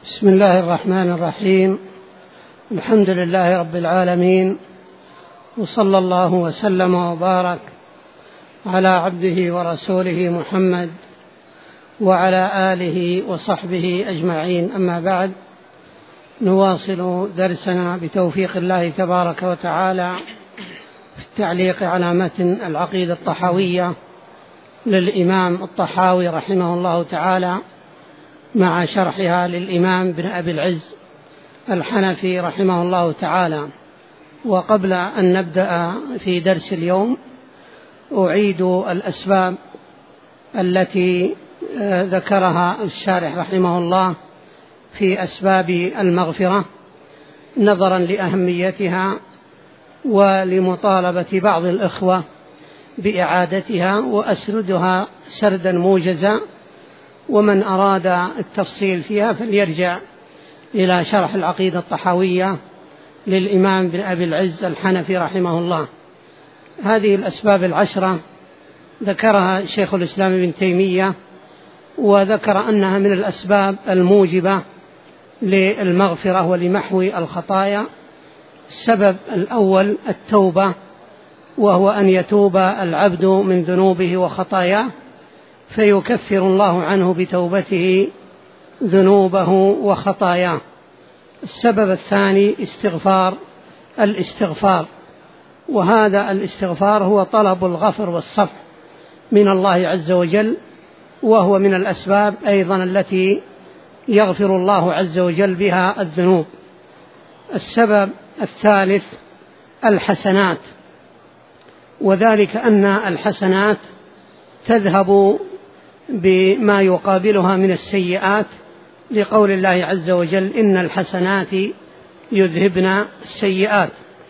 بسم الله الرحمن الرحيم. الحمد لله رب العالمين، وصلى الله وسلم وبارك على عبده ورسوله محمد وعلى آله وصحبه أجمعين. أما بعد، نواصل درسنا بتوفيق الله تبارك وتعالى في التعليق على متن العقيدة الطحاوية للإمام الطحاوي رحمه الله تعالى، مع شرحها للإمام بن أبي العز الحنفي رحمه الله تعالى. وقبل أن نبدأ في درس اليوم، أعيد الأسباب التي ذكرها الشارح رحمه الله في أسباب المغفرة، نظرا لأهميتها ولمطالبة بعض الإخوة بإعادتها، وأسردها سردا موجزا، ومن أراد التفصيل فيها فليرجع إلى شرح العقيدة الطحاوية للإمام بن أبي العز الحنفي رحمه الله. هذه الأسباب 10 ذكرها شيخ الإسلام ابن تيمية، وذكر أنها من الأسباب الموجبة للمغفرة ولمحو الخطايا. السبب الأول التوبة، وهو أن يتوب العبد من ذنوبه وخطاياه فيكفر الله عنه بتوبته ذنوبه وخطاياه. السبب الثاني الاستغفار، وهذا الاستغفار هو طلب الغفر والصفح من الله عز وجل، وهو من الأسباب أيضا التي يغفر الله عز وجل بها الذنوب. السبب الثالث الحسنات، وذلك أن الحسنات تذهب بما يقابلها من السيئات، لقول الله عز وجل: إن الحسنات يذهبن السيئات.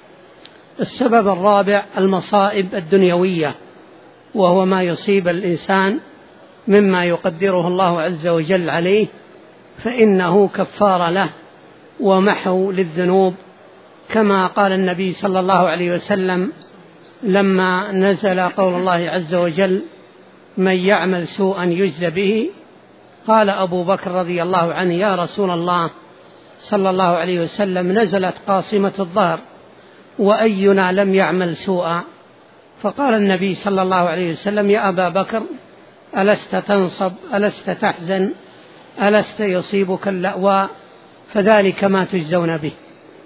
السبب الرابع المصائب الدنيوية، وهو ما يصيب الإنسان مما يقدره الله عز وجل عليه، فإنه كفار له ومحو للذنوب، كما قال النبي صلى الله عليه وسلم لما نزل قول الله عز وجل: من يعمل سوءا يجز به، قال أبو بكر رضي الله عنه: يا رسول الله صلى الله عليه وسلم، نزلت قاصمة الظهر وأينا لم يعمل سوءا؟ فقال النبي صلى الله عليه وسلم: يا أبا بكر، ألست تنصب؟ ألست تحزن؟ ألست يصيبك اللأواء؟ فذلك ما تجزون به.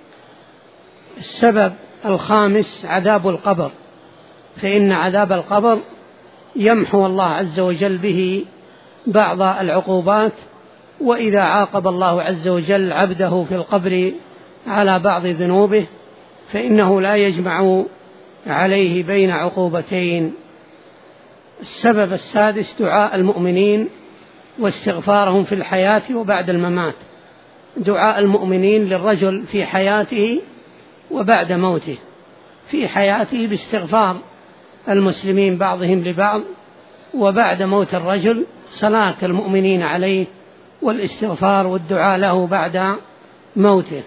السبب الخامس عذاب القبر، فإن عذاب القبر يمحو الله عز وجل به بعض العقوبات، وإذا عاقب الله عز وجل عبده في القبر على بعض ذنوبه فإنه لا يجمع عليه بين عقوبتين. السبب السادس دعاء المؤمنين واستغفارهم في الحياة وبعد الممات، دعاء المؤمنين للرجل في حياته وبعد موته. في حياته باستغفار المسلمين بعضهم لبعض، وبعد موت الرجل صلاة المؤمنين عليه والاستغفار والدعاء له بعد موته.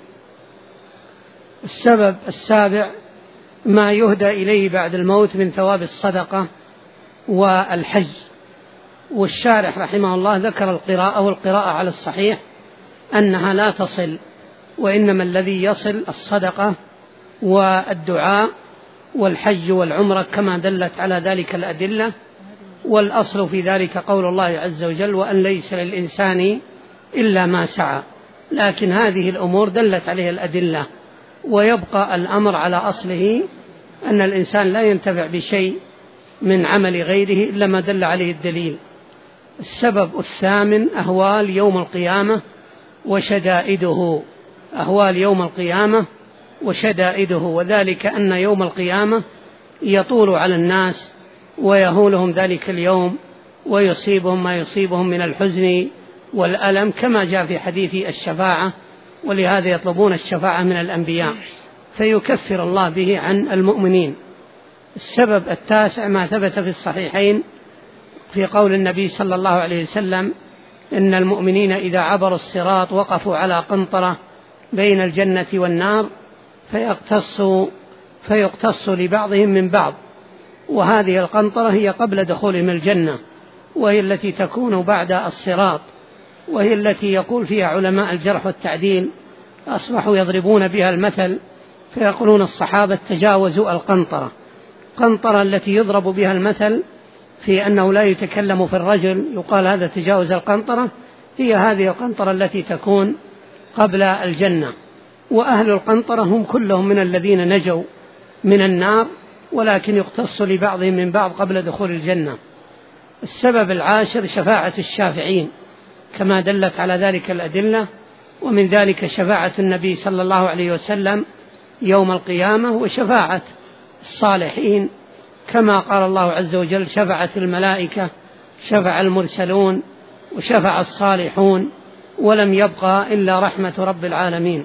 السبب السابع ما يهدى إليه بعد الموت من ثواب الصدقة والحج. والشارح رحمه الله ذكر القراءة، والقراءة على الصحيح أنها لا تصل، وإنما الذي يصل الصدقة والدعاء والحج والعمرة كما دلت على ذلك الأدلة. والأصل في ذلك قول الله عز وجل: وأن ليس للإنسان إلا ما سعى. لكن هذه الأمور دلت عليها الأدلة، ويبقى الأمر على أصله أن الإنسان لا ينتفع بشيء من عمل غيره إلا ما دل عليه الدليل. السبب الثامن أهوال يوم القيامة وشدائده، أهوال يوم القيامة وشدائده، وذلك أن يوم القيامة يطول على الناس ويهولهم ذلك اليوم، ويصيبهم ما يصيبهم من الحزن والألم، كما جاء في حديث الشفاعة، ولهذا يطلبون الشفاعة من الأنبياء فيكفر الله به عن المؤمنين. السبب التاسع ما ثبت في الصحيحين في قول النبي صلى الله عليه وسلم: إن المؤمنين إذا عبروا الصراط وقفوا على قنطرة بين الجنة والنار فيقتص لبعضهم من بعض، وهذه القنطرة هي قبل دخولهم الجنة، وهي التي تكون بعد الصراط، وهي التي يقول فيها علماء الجرح والتعديل أصبحوا يضربون بها المثل، فيقولون الصحابة تجاوزوا القنطرة. قنطرة التي يضرب بها المثل في أنه لا يتكلم في الرجل يقال هذا تجاوز القنطرة، هي هذه القنطرة التي تكون قبل الجنة. وأهل القنطرة هم كلهم من الذين نجوا من النار، ولكن يقتص لبعضهم من بعض قبل دخول الجنة. السبب العاشر شفاعة الشافعين كما دلت على ذلك الأدلة، ومن ذلك شفاعة النبي صلى الله عليه وسلم يوم القيامة، وشفاعة الصالحين كما قال الله عز وجل شفعت الملائكة، شفع المرسلون، وشفع الصالحون، ولم يبقى إلا رحمة رب العالمين.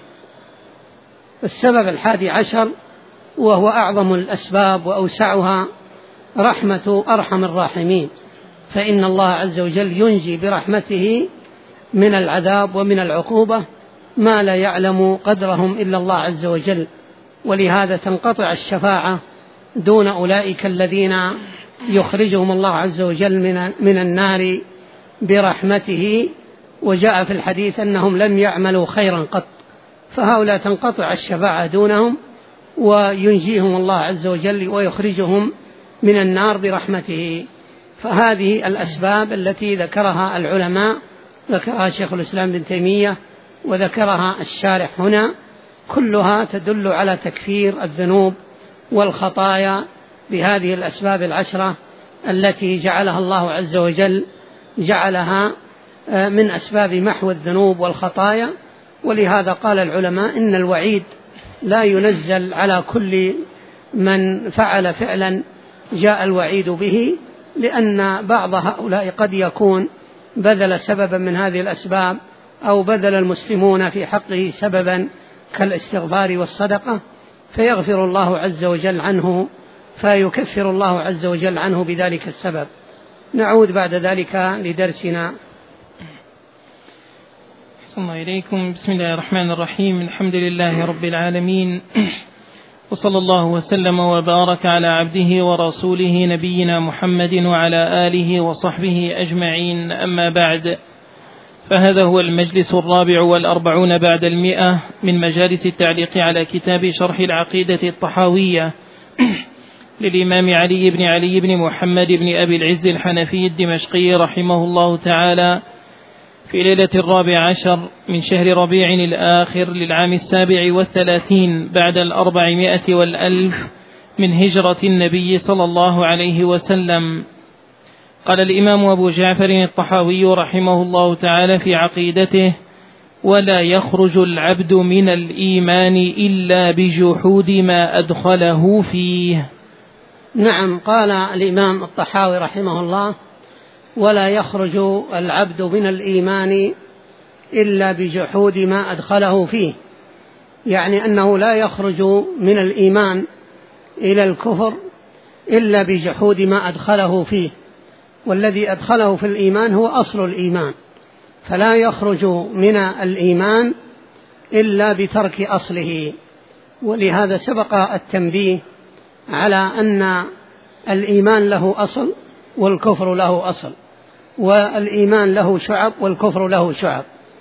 السبب 11 وهو أعظم الأسباب وأوسعها رحمة أرحم الراحمين، فإن الله عز وجل ينجي برحمته من العذاب ومن العقوبة ما لا يعلم قدرهم إلا الله عز وجل، ولهذا تنقطع الشفاعة دون أولئك الذين يخرجهم الله عز وجل من النار برحمته. وجاء في الحديث أنهم لم يعملوا خيرا قط، فهؤلاء تنقطع الشفاعة دونهم وينجيهم الله عز وجل ويخرجهم من النار برحمته. فهذه الأسباب التي ذكرها العلماء، ذكرها شيخ الإسلام ابن تيمية وذكرها الشارح هنا، كلها تدل على تكفير الذنوب والخطايا بهذه الأسباب 10 التي جعلها الله عز وجل، جعلها من أسباب محو الذنوب والخطايا. ولهذا قال العلماء إن الوعيد لا ينزل على كل من فعل فعلا جاء الوعيد به، لأن بعض هؤلاء قد يكون بذل سببا من هذه الأسباب، أو بذل المسلمون في حقه سببا كالاستغفار والصدقة، فيغفر الله عز وجل عنه، فيكفر الله عز وجل عنه بذلك السبب. نعود بعد ذلك لدرسنا. الله إليكم. بسم الله الرحمن الرحيم. الحمد لله رب العالمين، وصلى الله وسلم وبارك على عبده ورسوله نبينا محمد وعلى آله وصحبه أجمعين. أما بعد، فهذا هو المجلس 44 بعد 100 من مجالس التعليق على كتاب شرح العقيدة الطحاوية للإمام علي بن محمد بن أبي العز الحنفي الدمشقي رحمه الله تعالى، في ليلة 14 من شهر ربيع الآخر للعام 37 بعد 400 والألف من هجرة النبي صلى الله عليه وسلم. قال الإمام أبو جعفر الطحاوي رحمه الله تعالى في عقيدته: ولا يخرج العبد من الإيمان إلا بجحود ما أدخله فيه. نعم، قال الإمام الطحاوي رحمه الله: ولا يخرج العبد من الإيمان إلا بجحود ما أدخله فيه، يعني أنه لا يخرج من الإيمان إلى الكفر إلا بجحود ما أدخله فيه، والذي أدخله في الإيمان هو أصل الإيمان، فلا يخرج من الإيمان إلا بترك أصله. ولهذا سبق التنبيه على أن الإيمان له أصل والكفر له أصل، والإيمان له شعب والكفر له شعب،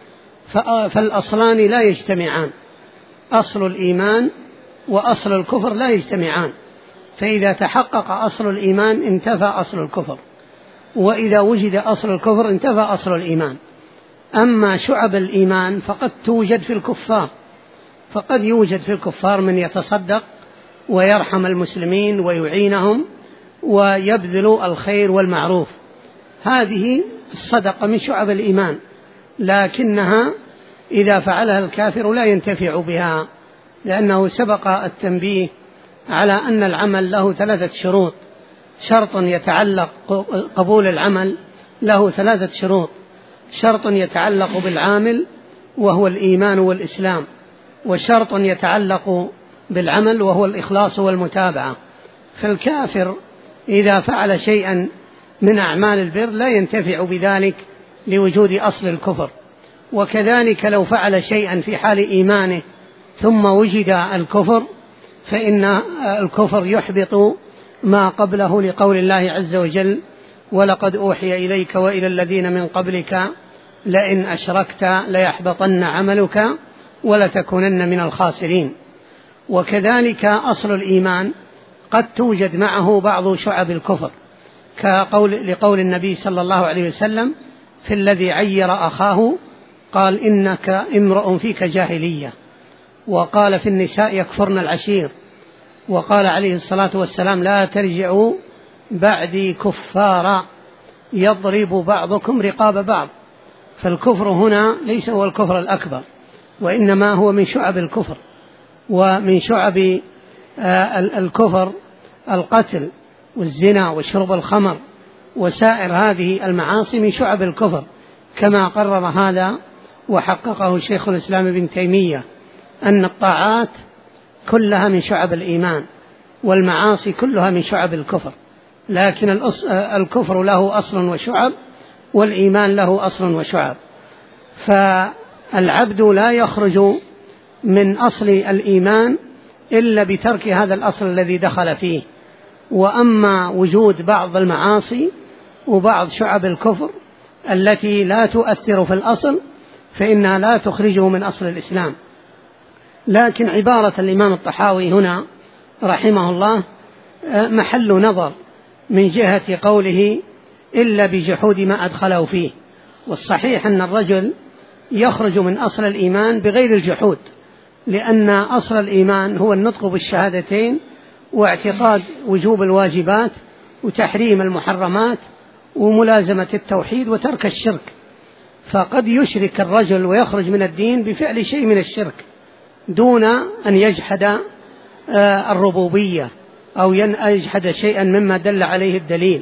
فالأصلان لا يجتمعان، أصل الإيمان وأصل الكفر لا يجتمعان، فإذا تحقق أصل الإيمان انتفى أصل الكفر، وإذا وجد أصل الكفر انتفى أصل الإيمان. أما شعب الإيمان فقد توجد في الكفار، فقد يوجد في الكفار من يتصدق ويرحم المسلمين ويعينهم ويبذل الخير والمعروف، هذه الصدقة من شعب الإيمان، لكنها إذا فعلها الكافر لا ينتفع بها، لأنه سبق التنبيه على أن العمل له 3 شروط. شرط يتعلق قبول العمل له 3 شروط: شرط يتعلق بالعامل وهو الإيمان والإسلام، وشرط يتعلق بالعمل وهو الإخلاص والمتابعة. فالكافر إذا فعل شيئا من أعمال البر لا ينتفع بذلك لوجود أصل الكفر، وكذلك لو فعل شيئا في حال إيمانه ثم وجد الكفر فإن الكفر يحبط ما قبله، لقول الله عز وجل: ولقد أوحي إليك وإلى الذين من قبلك لئن أشركت ليحبطن عملك ولتكونن من الخاسرين. وكذلك أصل الإيمان قد توجد معه بعض شعب الكفر، لقول النبي صلى الله عليه وسلم في الذي عير أخاه قال إنك امرؤ فيك جاهلية، وقال في النساء يكفرن العشير، وقال عليه الصلاة والسلام لا ترجعوا بعدي كفارا يضرب بعضكم رقاب بعض. فالكفر هنا ليس هو الكفر الأكبر، وإنما هو من شعب الكفر، ومن شعب الكفر القتل والزنا وشرب الخمر وسائر هذه المعاصي من شعب الكفر، كما قرر هذا وحققه شيخ الإسلام ابن تيمية أن الطاعات كلها من شعب الإيمان والمعاصي كلها من شعب الكفر، لكن الكفر له أصل وشعب والإيمان له أصل وشعب. فالعبد لا يخرج من أصل الإيمان إلا بترك هذا الأصل الذي دخل فيه. وأما وجود بعض المعاصي وبعض شعب الكفر التي لا تؤثر في الأصل فإنها لا تخرجه من أصل الإسلام. لكن عبارة الإمام الطحاوي هنا رحمه الله محل نظر من جهة قوله إلا بجحود ما أدخله فيه، والصحيح أن الرجل يخرج من أصل الإيمان بغير الجحود، لأن أصل الإيمان هو النطق بالشهادتين واعتقاد وجوب الواجبات وتحريم المحرمات وملازمة التوحيد وترك الشرك. فقد يشرك الرجل ويخرج من الدين بفعل شيء من الشرك دون أن يجحد الربوبية أو يجحد شيئا مما دل عليه الدليل،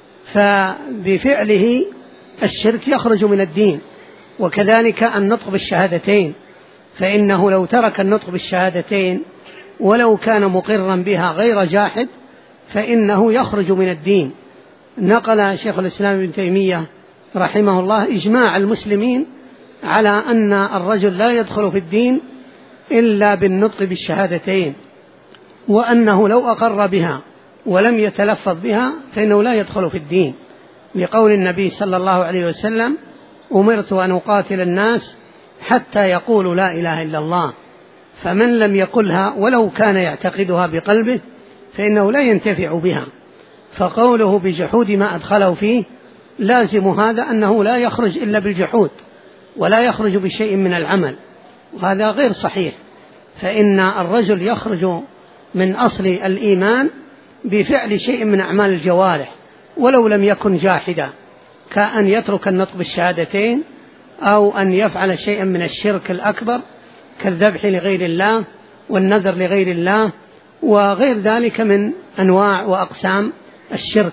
فبفعله الشرك يخرج من الدين. وكذلك النطق بالشهادتين، فإنه لو ترك النطق بالشهادتين ولو كان مقرا بها غير جاحد فإنه يخرج من الدين. نقل شيخ الإسلام ابن تيمية رحمه الله إجماع المسلمين على أن الرجل لا يدخل في الدين إلا بالنطق بالشهادتين، وأنه لو أقر بها ولم يتلفظ بها فإنه لا يدخل في الدين، لقول النبي صلى الله عليه وسلم أمرت أن أقاتل الناس حتى يقولوا لا إله إلا الله، فمن لم يقلها ولو كان يعتقدها بقلبه فإنه لا ينتفع بها. فقوله بجحود ما أدخله فيه لازم هذا أنه لا يخرج إلا بالجحود ولا يخرج بشيء من العمل، وهذا غير صحيح. فإن الرجل يخرج من أصل الإيمان بفعل شيء من أعمال الجوارح ولو لم يكن جاحدا، كأن يترك النطق بالشهادتين أو أن يفعل شيئا من الشرك الأكبر كالذبح لغير الله والنذر لغير الله وغير ذلك من أنواع وأقسام الشرك.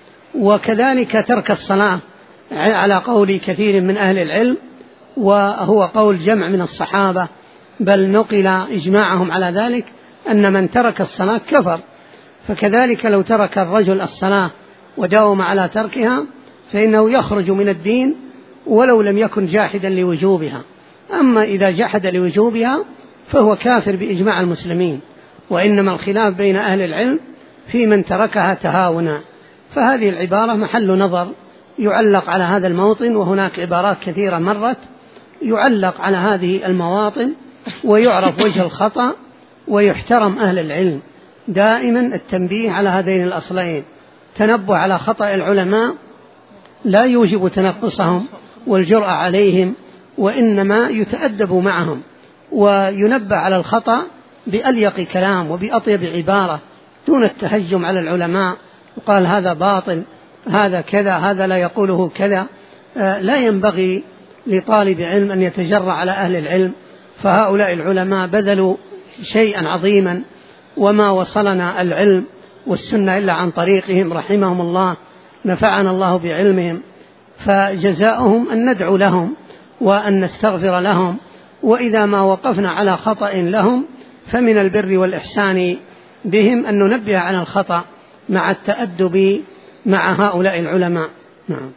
وكذلك ترك الصلاة على قول كثير من أهل العلم، وهو قول جمع من الصحابة، بل نقل إجماعهم على ذلك أن من ترك الصلاة كفر. فكذلك لو ترك الرجل الصلاة وداوم على تركها فإنه يخرج من الدين ولو لم يكن جاحدا لوجوبها. أما إذا جحد لوجوبها فهو كافر بإجماع المسلمين، وإنما الخلاف بين أهل العلم في من تركها تهاونا. فهذه العبارة محل نظر يعلق على هذا الموطن، وهناك عبارات كثيرة مرت يعلق على هذه المواطن ويعرف وجه الخطأ ويحترم أهل العلم. دائما التنبيه على هذين الأصلين، تنبه على خطأ العلماء لا يوجب تنقصهم والجرأة عليهم، وإنما يتأدب معهم وينبه على الخطأ بأليق كلام وبأطيب عبارة دون التهجم على العلماء وقال هذا باطل هذا كذا هذا لا يقوله كذا. لا ينبغي لطالب علم أن يتجرأ على أهل العلم، فهؤلاء العلماء بذلوا شيئا عظيما وما وصلنا العلم والسنة إلا عن طريقهم رحمهم الله، نفعنا الله بعلمهم. فجزاؤهم أن ندعو لهم وأن نستغفر لهم، وإذا ما وقفنا على خطأ لهم فمن البر والإحسان بهم أن ننبه عن الخطأ مع التأدب مع هؤلاء العلماء. نعم.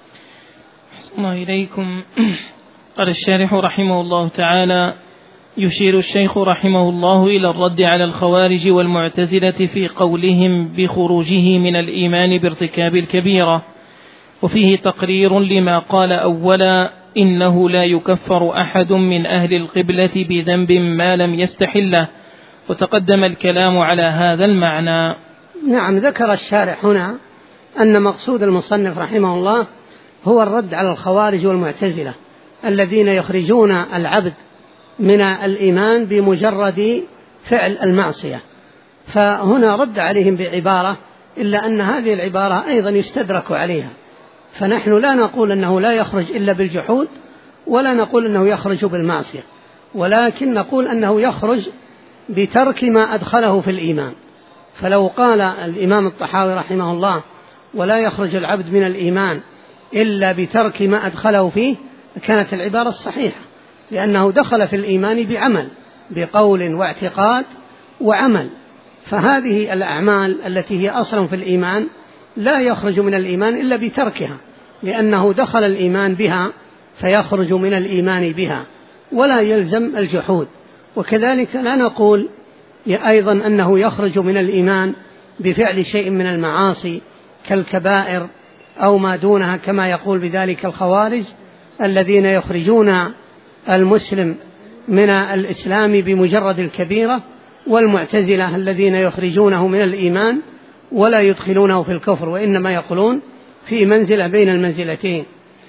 أحسن إليكم. قال الشارح رحمه الله تعالى: يشير الشيخ رحمه الله إلى الرد على الخوارج والمعتزلة في قولهم بخروجه من الإيمان بارتكاب الكبيرة، وفيه تقرير لما قال أولا إنه لا يكفر أحد من أهل القبلة بذنب ما لم يستحله، وتقدم الكلام على هذا المعنى. نعم، ذكر الشارح هنا أن مقصود المصنف رحمه الله هو الرد على الخوارج والمعتزلة الذين يخرجون العبد من الإيمان بمجرد فعل المعصية، فهنا رد عليهم بعبارة، إلا أن هذه العبارة أيضا يستدرك عليها، فنحن لا نقول أنه لا يخرج إلا بالجحود، ولا نقول أنه يخرج بالمعصية، ولكن نقول أنه يخرج بترك ما أدخله في الإيمان. فلو قال الإمام الطحاوي رحمه الله ولا يخرج العبد من الإيمان إلا بترك ما أدخله فيه، كانت العبارة الصحيحة، لأنه دخل في الإيمان بعمل، بقول واعتقاد وعمل، فهذه الأعمال التي هي أصل في الإيمان لا يخرج من الإيمان إلا بتركها، لأنه دخل الإيمان بها فيخرج من الإيمان بها، ولا يلزم الجحود. وكذلك لا نقول أيضا أنه يخرج من الإيمان بفعل شيء من المعاصي كالكبائر أو ما دونها، كما يقول بذلك الخوارج الذين يخرجون المسلم من الإسلام بمجرد الكبيرة، والمعتزلة الذين يخرجونه من الإيمان ولا يدخلونه في الكفر، وإنما يقولون في منزلة بين المنزلتين.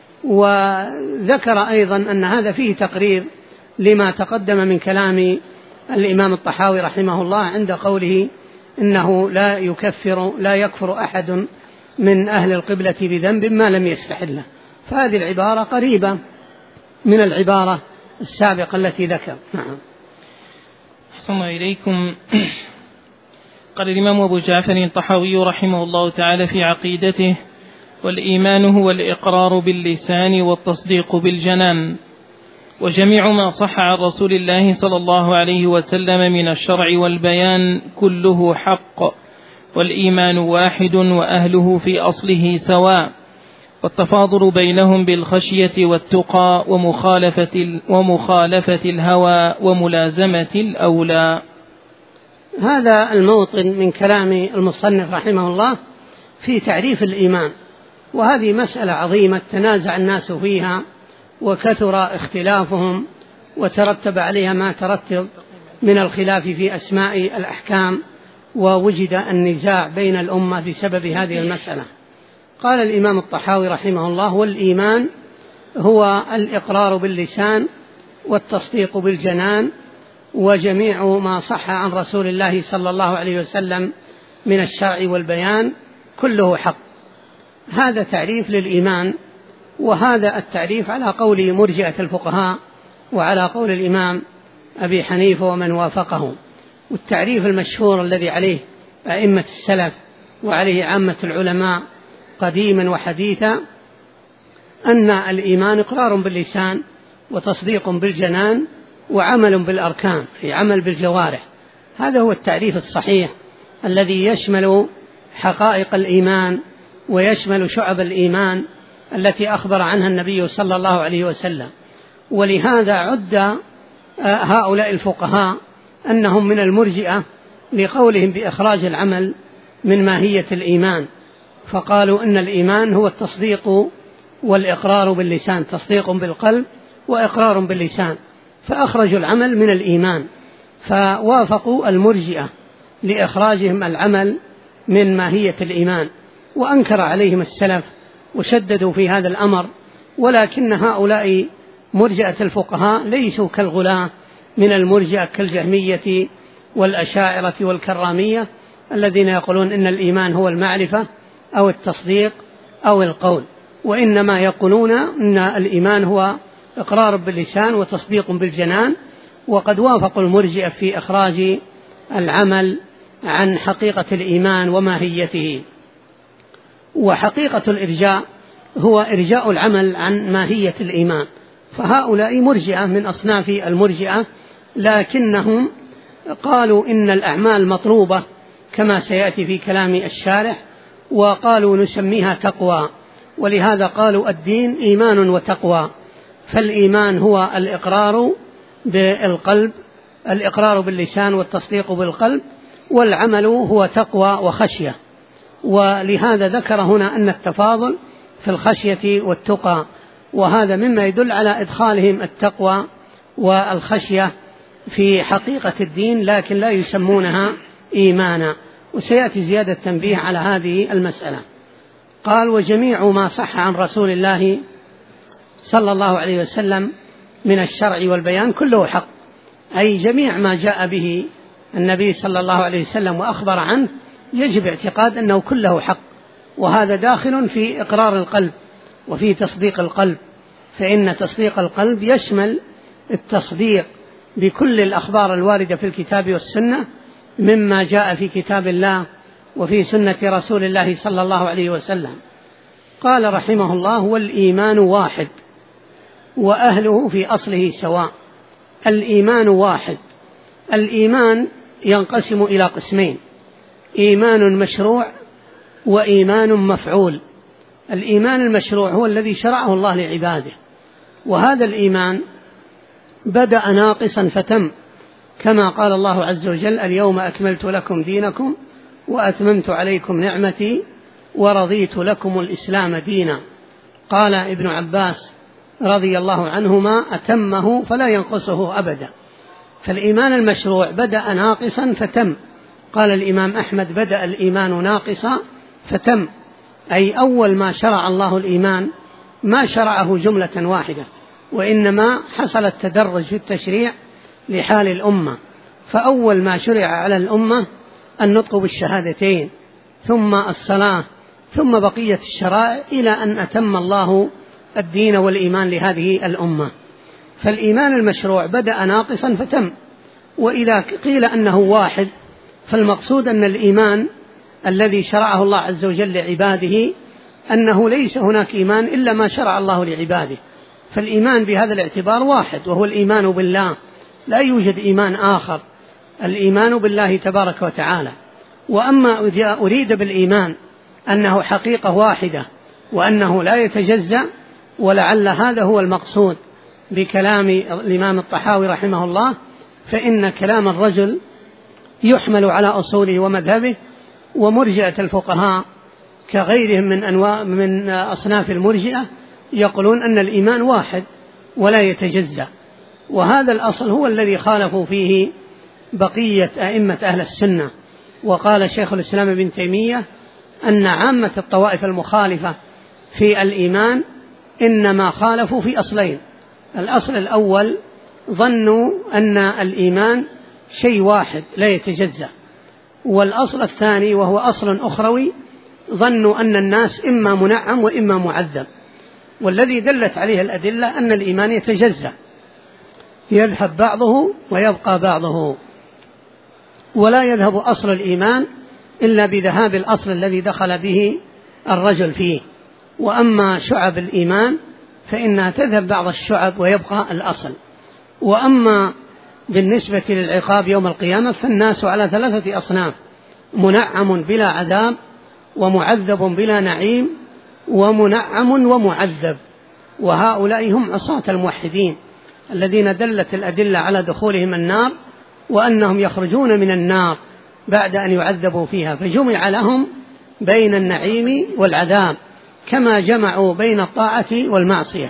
وذكر أيضا أن هذا فيه تقرير لما تقدم من كلام الإمام الطحاوي رحمه الله عند قوله إنه لا يكفر أحد من أهل القبلة بذنب ما لم يستحله، فهذه العبارة قريبة من العبارة السابقة التي ذكر. نعم. أحسن إليكم. قال الإمام أبو جعفر الطحاوي رحمه الله تعالى في عقيدته: والإيمان هو الإقرار باللسان والتصديق بالجنان، وجميع ما صح عن رسول الله صلى الله عليه وسلم من الشرع والبيان كله حق، والإيمان واحد وأهله في أصله سواء، والتفاضل بينهم بالخشية والتقى ومخالفة الهوى وملازمة الأولى. هذا الموطن من كلام المصنف رحمه الله في تعريف الإيمان، وهذه مسألة عظيمة تنازع الناس فيها وكثر اختلافهم وترتب عليها ما ترتب من الخلاف في أسماء الأحكام، ووجد النزاع بين الأمة بسبب هذه المسألة. قال الإمام الطحاوي رحمه الله: والإيمان هو الإقرار باللسان والتصديق بالجنان، وجميع ما صح عن رسول الله صلى الله عليه وسلم من الشرع والبيان كله حق. هذا تعريف للإيمان، وهذا التعريف على قول مرجئة الفقهاء وعلى قول الإمام أبي حنيفة ومن وافقه. والتعريف المشهور الذي عليه أئمة السلف وعليه عامة العلماء قديما وحديثا أن الإيمان إقرار باللسان وتصديق بالجنان وعمل بالأركان، في عمل بالجوارح. هذا هو التعريف الصحيح الذي يشمل حقائق الإيمان ويشمل شعب الإيمان التي أخبر عنها النبي صلى الله عليه وسلم. ولهذا عد هؤلاء الفقهاء أنهم من المرجئة لقولهم بإخراج العمل من ماهية الإيمان، فقالوا إن الإيمان هو التصديق والإقرار باللسان، تصديق بالقلب وإقرار باللسان، فأخرجوا العمل من الإيمان، فوافقوا المرجئة لإخراجهم العمل من ماهية الإيمان، وأنكر عليهم السلف وشددوا في هذا الأمر. ولكن هؤلاء مرجئة الفقهاء ليسوا كالغلاة من المرجئة كالجهمية والأشاعرة والكرامية الذين يقولون إن الإيمان هو المعرفة أو التصديق أو القول، وإنما يقولون إن الإيمان هو إقرار باللسان وتصديق بالجنان. وقد وافقوا المرجئة في إخراج العمل عن حقيقة الإيمان وماهيته. وحقيقة الإرجاء هو إرجاء العمل عن ماهية الإيمان، فهؤلاء مرجئة من أصناف المرجئة، لكنهم قالوا إن الأعمال مطلوبة كما سيأتي في كلام الشارح، وقالوا نسميها تقوى، ولهذا قالوا الدين إيمان وتقوى. فالإيمان هو الإقرار بالقلب، الإقرار باللسان والتصديق بالقلب، والعمل هو تقوى وخشية. ولهذا ذكر هنا أن التفاضل في الخشية والتقى، وهذا مما يدل على إدخالهم التقوى والخشية في حقيقة الدين، لكن لا يسمونها إيمانا. وسيأتي زيادة تنبيه على هذه المسألة. قال: وجميع ما صح عن رسول الله صلى الله عليه وسلم من الشرع والبيان كله حق، أي جميع ما جاء به النبي صلى الله عليه وسلم وأخبر عنه يجب اعتقاد أنه كله حق، وهذا داخل في إقرار القلب وفي تصديق القلب، فإن تصديق القلب يشمل التصديق بكل الأخبار الواردة في الكتاب والسنة مما جاء في كتاب الله وفي سنة رسول الله صلى الله عليه وسلم. قال رحمه الله: والإيمان واحد وأهله في أصله سواء. الإيمان واحد. الإيمان ينقسم إلى قسمين: إيمان مشروع وإيمان مفعول. الإيمان المشروع هو الذي شرعه الله لعباده، وهذا الإيمان بدأ ناقصا فتم، كما قال الله عز وجل: اليوم أكملت لكم دينكم وأتممت عليكم نعمتي ورضيت لكم الإسلام دينا. قال ابن عباس رضي الله عنهما: أتمه فلا ينقصه أبدا. فالإيمان المشروع بدأ ناقصا فتم. قال الإمام أحمد: بدأ الإيمان ناقصا فتم، أي أول ما شرع الله الإيمان ما شرعه جملة واحدة، وإنما حصل التدرج في التشريع لحال الأمة. فأول ما شرع على الأمة النطق بالشهادتين، ثم الصلاة، ثم بقية الشرائع، إلى أن أتم الله الدين والإيمان لهذه الأمة. فالإيمان المشروع بدأ ناقصا فتم. وإذا قيل أنه واحد فالمقصود أن الإيمان الذي شرعه الله عز وجل لعباده أنه ليس هناك إيمان إلا ما شرع الله لعباده، فالإيمان بهذا الاعتبار واحد، وهو الإيمان بالله، لا يوجد إيمان آخر، الإيمان بالله تبارك وتعالى. وأما إذا أريد بالإيمان أنه حقيقة واحدة وأنه لا يتجزأ، ولعل هذا هو المقصود بكلام الإمام الطحاوي رحمه الله، فإن كلام الرجل يحمل على أصوله ومذهبه. ومرجئة الفقهاء كغيرهم من أصناف المرجئة يقولون أن الإيمان واحد ولا يتجزأ، وهذا الأصل هو الذي خالفوا فيه بقية أئمة أهل السنة. وقال شيخ الإسلام ابن تيمية أن عامة الطوائف المخالفة في الإيمان إنما خالفوا في أصلين: الأصل الأول ظنوا أن الإيمان شيء واحد لا يتجزأ، والأصل الثاني وهو أصل أخروي ظنوا أن الناس إما منعم وإما معذب، والذي دلت عليه الأدلة أن الإيمان يتجزأ، يذهب بعضه ويبقى بعضه، ولا يذهب أصل الإيمان إلا بذهاب الأصل الذي دخل به الرجل فيه. وأما شعب الإيمان فإنها تذهب بعض الشعب ويبقى الأصل. وأما بالنسبة للعقاب يوم القيامة فالناس على 3 أصناف: منعم بلا عذاب، ومعذب بلا نعيم، ومنعم ومعذب. وهؤلاء هم عصاة الموحدين الذين دلت الأدلة على دخولهم النار وأنهم يخرجون من النار بعد أن يعذبوا فيها، فجمع لهم بين النعيم والعذاب كما جمعوا بين الطاعة والمعصية.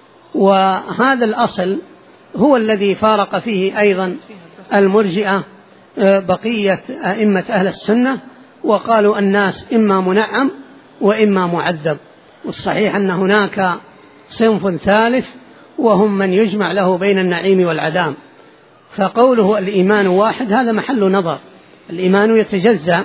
وهذا الأصل هو الذي فارق فيه أيضا المرجئة بقية أئمة أهل السنة، وقالوا الناس إما منعم وإما معذب. والصحيح أن هناك صنف ثالث وهم من يجمع له بين النعيم والعذاب. فقوله الإيمان واحد هذا محل نظر، الإيمان يتجزأ،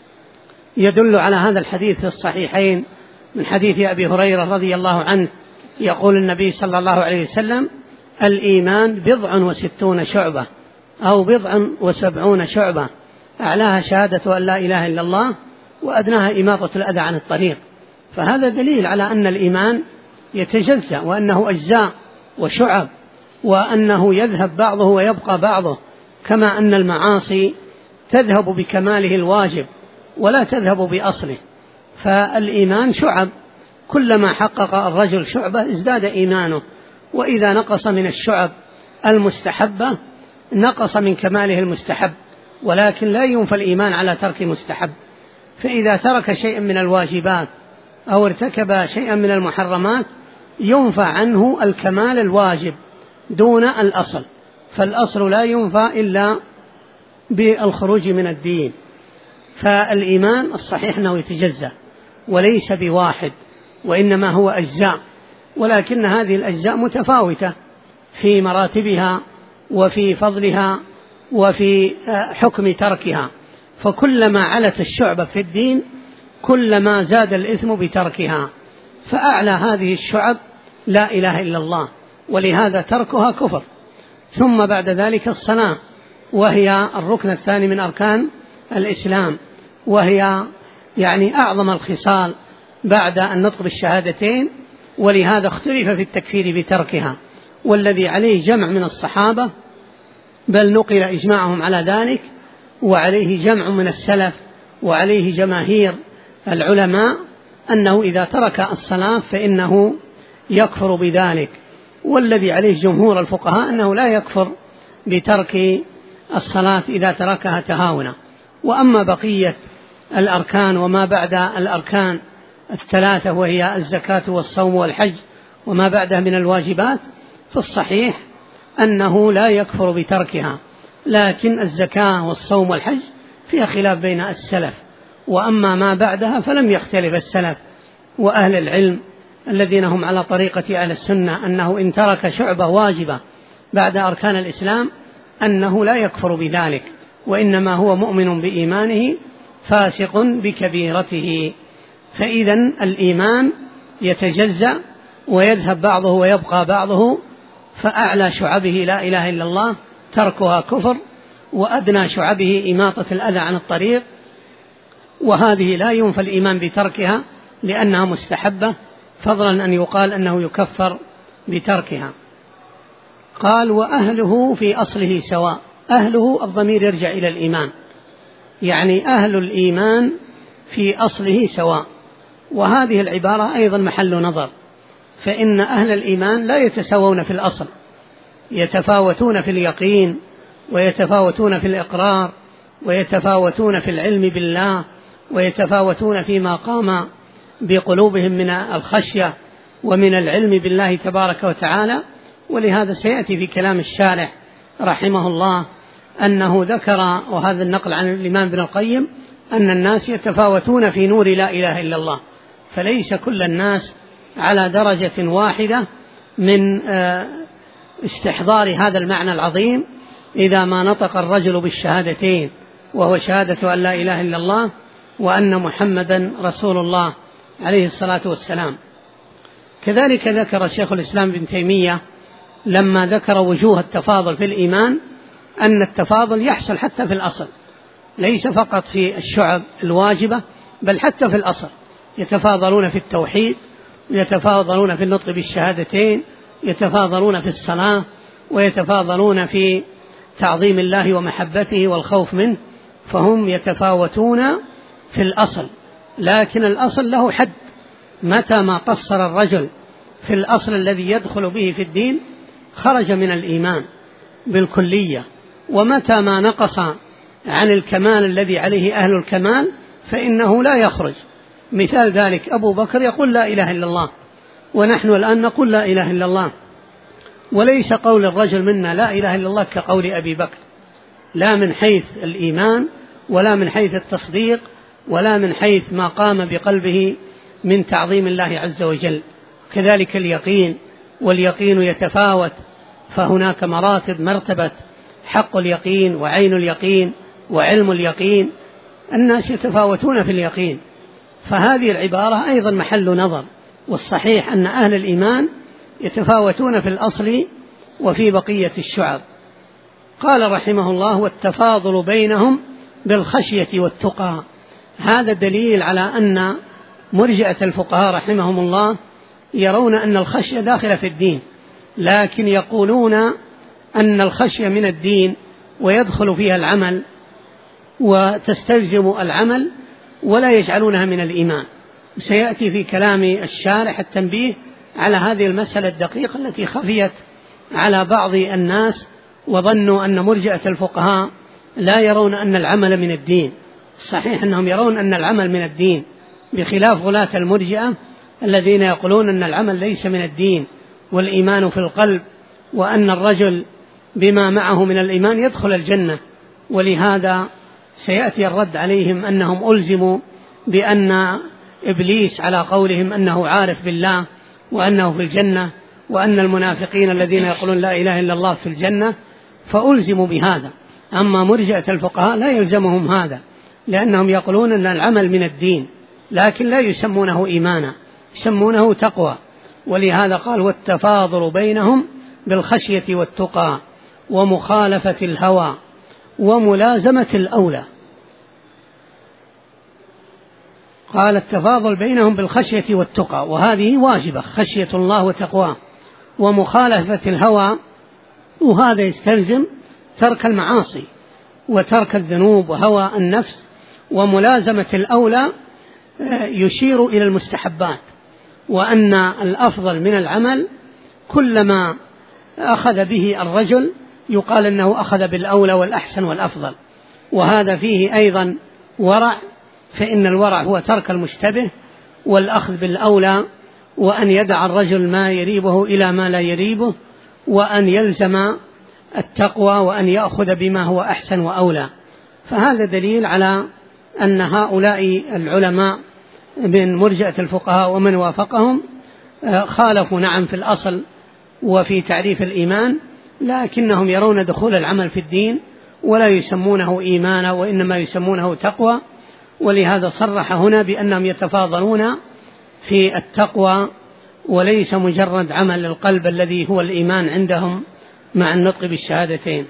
يدل على هذا الحديث في الصحيحين من حديث أبي هريرة رضي الله عنه يقول النبي صلى الله عليه وسلم: الإيمان 69 شعبة أو 70 شعبة، أعلاها شهادة أن لا إله إلا الله، وأدناها إماطة الأذى عن الطريق. فهذا دليل على أن الإيمان يتجزأ، وأنه أجزاء وشعب، وأنه يذهب بعضه ويبقى بعضه، كما أن المعاصي تذهب بكماله الواجب ولا تذهب بأصله. فالإيمان شعب، كلما حقق الرجل شعبة ازداد إيمانه، وإذا نقص من الشعب المستحبة نقص من كماله المستحب، ولكن لا ينفى الإيمان على ترك مستحب. فإذا ترك شيئا من الواجبات أو ارتكب شيئا من المحرمات ينفى عنه الكمال الواجب دون الأصل، فالأصل لا ينفى إلا بالخروج من الدين. فالإيمان الصحيح أنه يتجزأ وليس بواحد، وإنما هو أجزاء، ولكن هذه الأجزاء متفاوتة في مراتبها وفي فضلها وفي حكم تركها، فكلما علت الشعبة في الدين كلما زاد الإثم بتركها، فأعلى هذه الشعب لا إله إلا الله، ولهذا تركها كفر. ثم بعد ذلك الصلاة، وهي الركن الثاني من أركان الإسلام، وهي يعني أعظم الخصال بعد النطق بالشهادتين، ولهذا اختلف في التكفير بتركها، والذي عليه جمع من الصحابة، بل نقل إجماعهم على ذلك، وعليه جمع من السلف، وعليه جماهير العلماء، أنه إذا ترك الصلاة فإنه يكفر بذلك، والذي عليه جمهور الفقهاء أنه لا يكفر بترك الصلاة إذا تركها تهاونا. وأما بقية الأركان وما بعد الأركان الثلاثة، وهي الزكاة والصوم والحج وما بعدها من الواجبات، فالصحيح أنه لا يكفر بتركها، لكن الزكاة والصوم والحج فيها خلاف بين السلف، وأما ما بعدها فلم يختلف السلف وأهل العلم الذين هم على طريقة أهل السنة أنه إن ترك شعبة واجبة بعد أركان الإسلام أنه لا يكفر بذلك، وإنما هو مؤمن بإيمانه فاسق بكبيرته. فإذا الإيمان يتجزأ ويذهب بعضه ويبقى بعضه، فأعلى شعبه لا إله إلا الله تركها كفر، وأدنى شعبه إماطة الأذى عن الطريق، وهذه لا ينفى الإيمان بتركها لأنها مستحبة، فضلا أن يقال أنه يكفر بتركها. قال وأهله في أصله سواء. أهله الضمير يرجع إلى الإيمان، يعني أهل الإيمان في أصله سواء، وهذه العبارة أيضا محل نظر، فإن أهل الإيمان لا يتساوون في الأصل، يتفاوتون في اليقين، ويتفاوتون في الإقرار، ويتفاوتون في العلم بالله، ويتفاوتون فيما قام بقلوبهم من الخشية ومن العلم بالله تبارك وتعالى. ولهذا سيأتي في كلام الشارح رحمه الله أنه ذكر، وهذا النقل عن الإمام ابن القيم، أن الناس يتفاوتون في نور لا إله إلا الله، فليس كل الناس على درجة واحدة من استحضار هذا المعنى العظيم إذا ما نطق الرجل بالشهادتين، وهو شهادة أن لا إله إلا الله وأن محمدا رسول الله عليه الصلاة والسلام. كذلك ذكر شيخ الإسلام ابن تيمية لما ذكر وجوه التفاضل في الإيمان أن التفاضل يحصل حتى في الأصل، ليس فقط في الشعب الواجبة بل حتى في الأصل، يتفاضلون في التوحيد، ويتفاضلون في النطق بالشهادتين، يتفاضلون في الصلاة، ويتفاضلون في تعظيم الله ومحبته والخوف منه، فهم يتفاوتون في الأصل، لكن الأصل له حد، متى ما قصر الرجل في الأصل الذي يدخل به في الدين خرج من الإيمان بالكلية، ومتى ما نقص عن الكمال الذي عليه أهل الكمال فإنه لا يخرج. مثال ذلك أبو بكر يقول لا إله إلا الله، ونحن الآن نقول لا إله إلا الله، وليس قول الرجل منا لا إله إلا الله كقول أبي بكر، لا من حيث الإيمان ولا من حيث التصديق ولا من حيث ما قام بقلبه من تعظيم الله عز وجل. كذلك اليقين، واليقين يتفاوت، فهناك مراتب، مرتبة حق اليقين وعين اليقين وعلم اليقين، الناس يتفاوتون في اليقين، فهذه العبارة أيضا محل نظر، والصحيح أن أهل الإيمان يتفاوتون في الأصل وفي بقية الشعب. قال رحمه الله والتفاضل بينهم بالخشية والتقى. هذا دليل على أن مرجئة الفقهاء رحمهم الله يرون أن الخشية داخلة في الدين، لكن يقولون أن الخشية من الدين ويدخل فيها العمل وتستلزم العمل، ولا يجعلونها من الإيمان. سيأتي في كلام الشارح التنبيه على هذه المسألة الدقيقة التي خفيت على بعض الناس، وظنوا أن مرجئة الفقهاء لا يرون أن العمل من الدين. صحيح أنهم يرون أن العمل من الدين، بخلاف غلاة المرجئة الذين يقولون أن العمل ليس من الدين والإيمان في القلب، وأن الرجل بما معه من الإيمان يدخل الجنة. ولهذا سيأتي الرد عليهم أنهم ألزموا بأن إبليس على قولهم أنه عارف بالله وأنه في الجنة، وأن المنافقين الذين يقولون لا إله إلا الله في الجنة، فألزموا بهذا. أما مرجئة الفقهاء لا يلزمهم هذا، لأنهم يقولون أن العمل من الدين، لكن لا يسمونه إيمانا، يسمونه تقوى. ولهذا قال والتفاضل بينهم بالخشية والتقى ومخالفة الهوى وملازمة الأولى. قال التفاضل بينهم بالخشية والتقى، وهذه واجبة، خشية الله وتقواه. ومخالفة الهوى، وهذا يستلزم ترك المعاصي وترك الذنوب وهوى النفس. وملازمة الأولى يشير إلى المستحبات، وأن الأفضل من العمل كلما أخذ به الرجل يقال أنه أخذ بالأولى والأحسن والأفضل. وهذا فيه أيضا ورع، فإن الورع هو ترك المشتبه والأخذ بالأولى، وأن يدع الرجل ما يريبه إلى ما لا يريبه، وأن يلزم التقوى، وأن يأخذ بما هو أحسن وأولى. فهذا دليل على أن هؤلاء العلماء من مرجئة الفقهاء ومن وافقهم خالفوا نعم في الأصل وفي تعريف الإيمان، لكنهم يرون دخول العمل في الدين ولا يسمونه إيمانا، وإنما يسمونه تقوى. ولهذا صرح هنا بأنهم يتفاضلون في التقوى، وليس مجرد عمل القلب الذي هو الإيمان عندهم مع النطق بالشهادتين.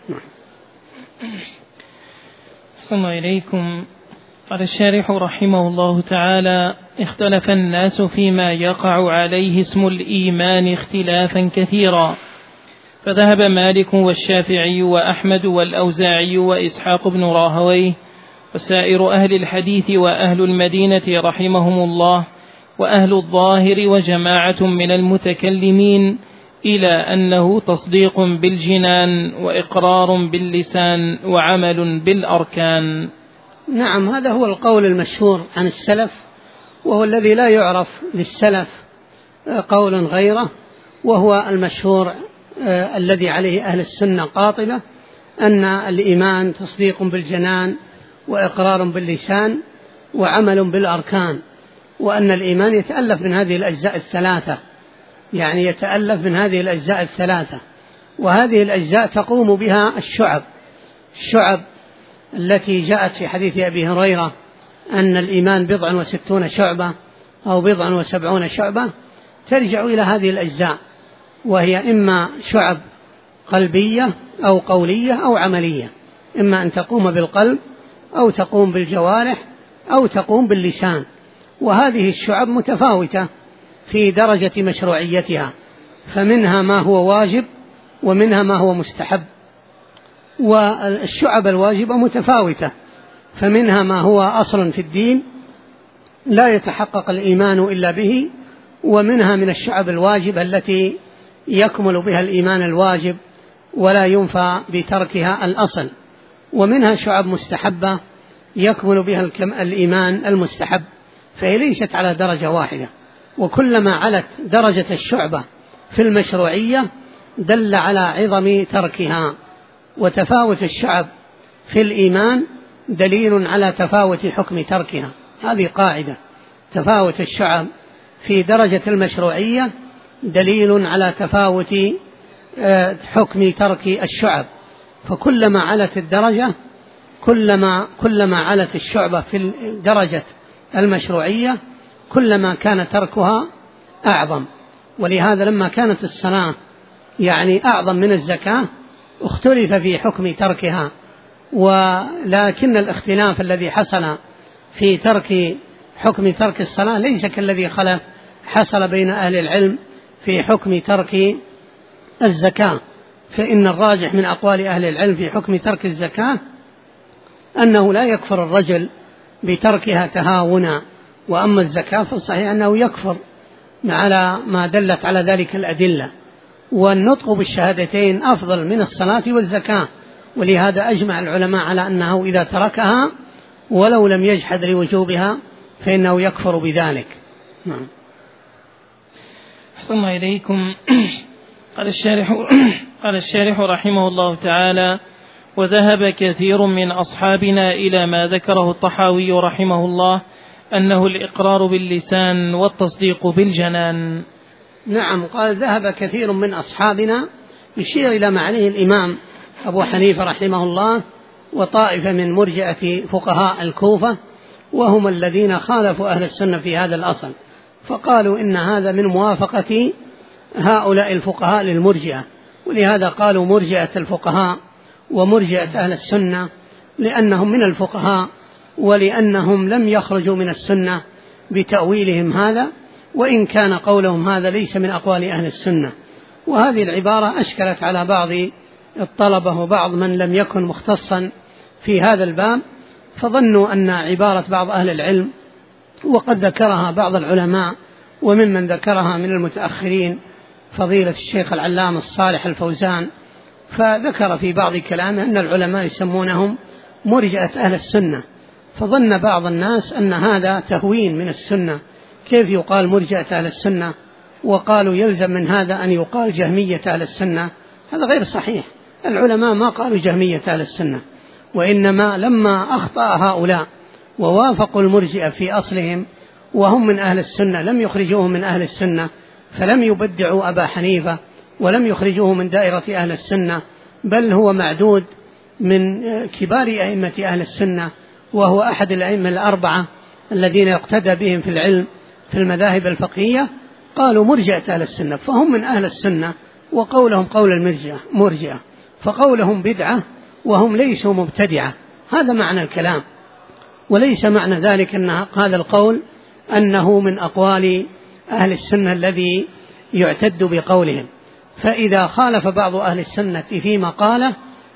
صلى إليكم. قال الشارح رحمه الله تعالى: اختلف الناس فيما يقع عليه اسم الإيمان اختلافا كثيرا، فذهب مالك والشافعي وأحمد والأوزاعي وإسحاق بن راهويه وسائر أهل الحديث وأهل المدينة رحمهم الله وأهل الظاهر وجماعة من المتكلمين إلى أنه تصديق بالجنان وإقرار باللسان وعمل بالأركان. نعم، هذا هو القول المشهور عن السلف، وهو الذي لا يعرف للسلف قول غيره، وهو المشهور الذي عليه أهل السنة قاطبة، أن الإيمان تصديق بالجنان وإقرار باللسان وعمل بالأركان، وأن الإيمان يتألف من هذه الأجزاء الثلاثة، يعني يتألف من هذه الأجزاء الثلاثة، وهذه الأجزاء تقوم بها الشعب التي جاءت في حديث أبي هريرة أن الإيمان 60 شعبة أو 70 شعبة، ترجع إلى هذه الأجزاء، وهي إما شعب قلبية أو قولية أو عملية، إما أن تقوم بالقلب أو تقوم بالجوارح أو تقوم باللسان. وهذه الشعب متفاوتة في درجة مشروعيتها، فمنها ما هو واجب ومنها ما هو مستحب. والشعب الواجبة متفاوتة، فمنها ما هو أصل في الدين لا يتحقق الإيمان إلا به، ومنها من الشعب الواجبة التي يكمل بها الإيمان الواجب ولا ينفى بتركها الأصل، ومنها شعب مستحبة يكمل بها الإيمان المستحب، فهي ليست على درجة واحدة. وكلما علت درجة الشعبة في المشروعية دل على عظم تركها. وتفاوت الشعب في الإيمان دليل على تفاوت حكم تركها، هذه قاعدة. تفاوت الشعب في درجة المشروعية دليل على تفاوت حكم ترك الشعب، فكلما علت الدرجة كلما علت الشعبة في درجة المشروعية كلما كان تركها أعظم. ولهذا لما كانت الصلاة يعني أعظم من الزكاة اختلف في حكم تركها، ولكن الاختلاف الذي حصل في حكم ترك الصلاة ليس كالذي حصل بين أهل العلم في حكم ترك الزكاة. فإن الراجح من أقوال أهل العلم في حكم ترك الزكاة أنه لا يكفر الرجل بتركها تهاونا، وأما الزكاة فالصحيح أنه يكفر على ما دلت على ذلك الأدلة. والنطق بالشهادتين أفضل من الصلاة والزكاة، ولهذا أجمع العلماء على أنه إذا تركها ولو لم يجحد لوجوبها فإنه يكفر بذلك. نعم. أحسن إليكم. قال الشارح رحمه الله تعالى: وذهب كثير من أصحابنا إلى ما ذكره الطحاوي رحمه الله أنه الإقرار باللسان والتصديق بالجنان. نعم، قال ذهب كثير من أصحابنا، يشير إلى ما عليه الإمام أبو حنيفة رحمه الله وطائفة من مرجئة فقهاء الكوفة، وهم الذين خالفوا أهل السنة في هذا الأصل، فقالوا إن هذا من موافقة هؤلاء الفقهاء للمرجئة، ولهذا قالوا مرجئة الفقهاء ومرجئة أهل السنة، لأنهم من الفقهاء ولأنهم لم يخرجوا من السنة بتأويلهم هذا، وإن كان قولهم هذا ليس من أقوال أهل السنة. وهذه العبارة أشكلت على بعض الطلبة وبعض من لم يكن مختصا في هذا الباب، فظنوا أن عبارة بعض أهل العلم، وقد ذكرها بعض العلماء وممن ذكرها من المتأخرين فضيلة الشيخ العلامة الصالح الفوزان، فذكر في بعض كلامه أن العلماء يسمونهم مرجئة أهل السنة، فظن بعض الناس أن هذا تهوين من السنة، كيف يقال مرجئة أهل السنة؟ وقالوا يلزم من هذا أن يقال جهمية أهل السنة. هذا غير صحيح، العلماء ما قالوا جهمية أهل السنة، وإنما لما أخطأ هؤلاء ووافقوا المرجئة في أصلهم وهم من أهل السنة لم يخرجوهم من أهل السنة، فلم يبدعوا أبا حنيفة ولم يخرجوه من دائرة أهل السنة، بل هو معدود من كبار أئمة أهل السنة، وهو أحد الأئمة الأربعة الذين يقتدى بهم في العلم في المذاهب الفقهية. قالوا مرجئة أهل السنة، فهم من أهل السنة، وقولهم قول المرجئة، فقولهم بدعة وهم ليسوا مبتدعة. هذا معنى الكلام، وليس معنى ذلك أن هذا القول أنه من أقوال أهل السنة الذي يعتد بقولهم. فإذا خالف بعض أهل السنة في مقالة،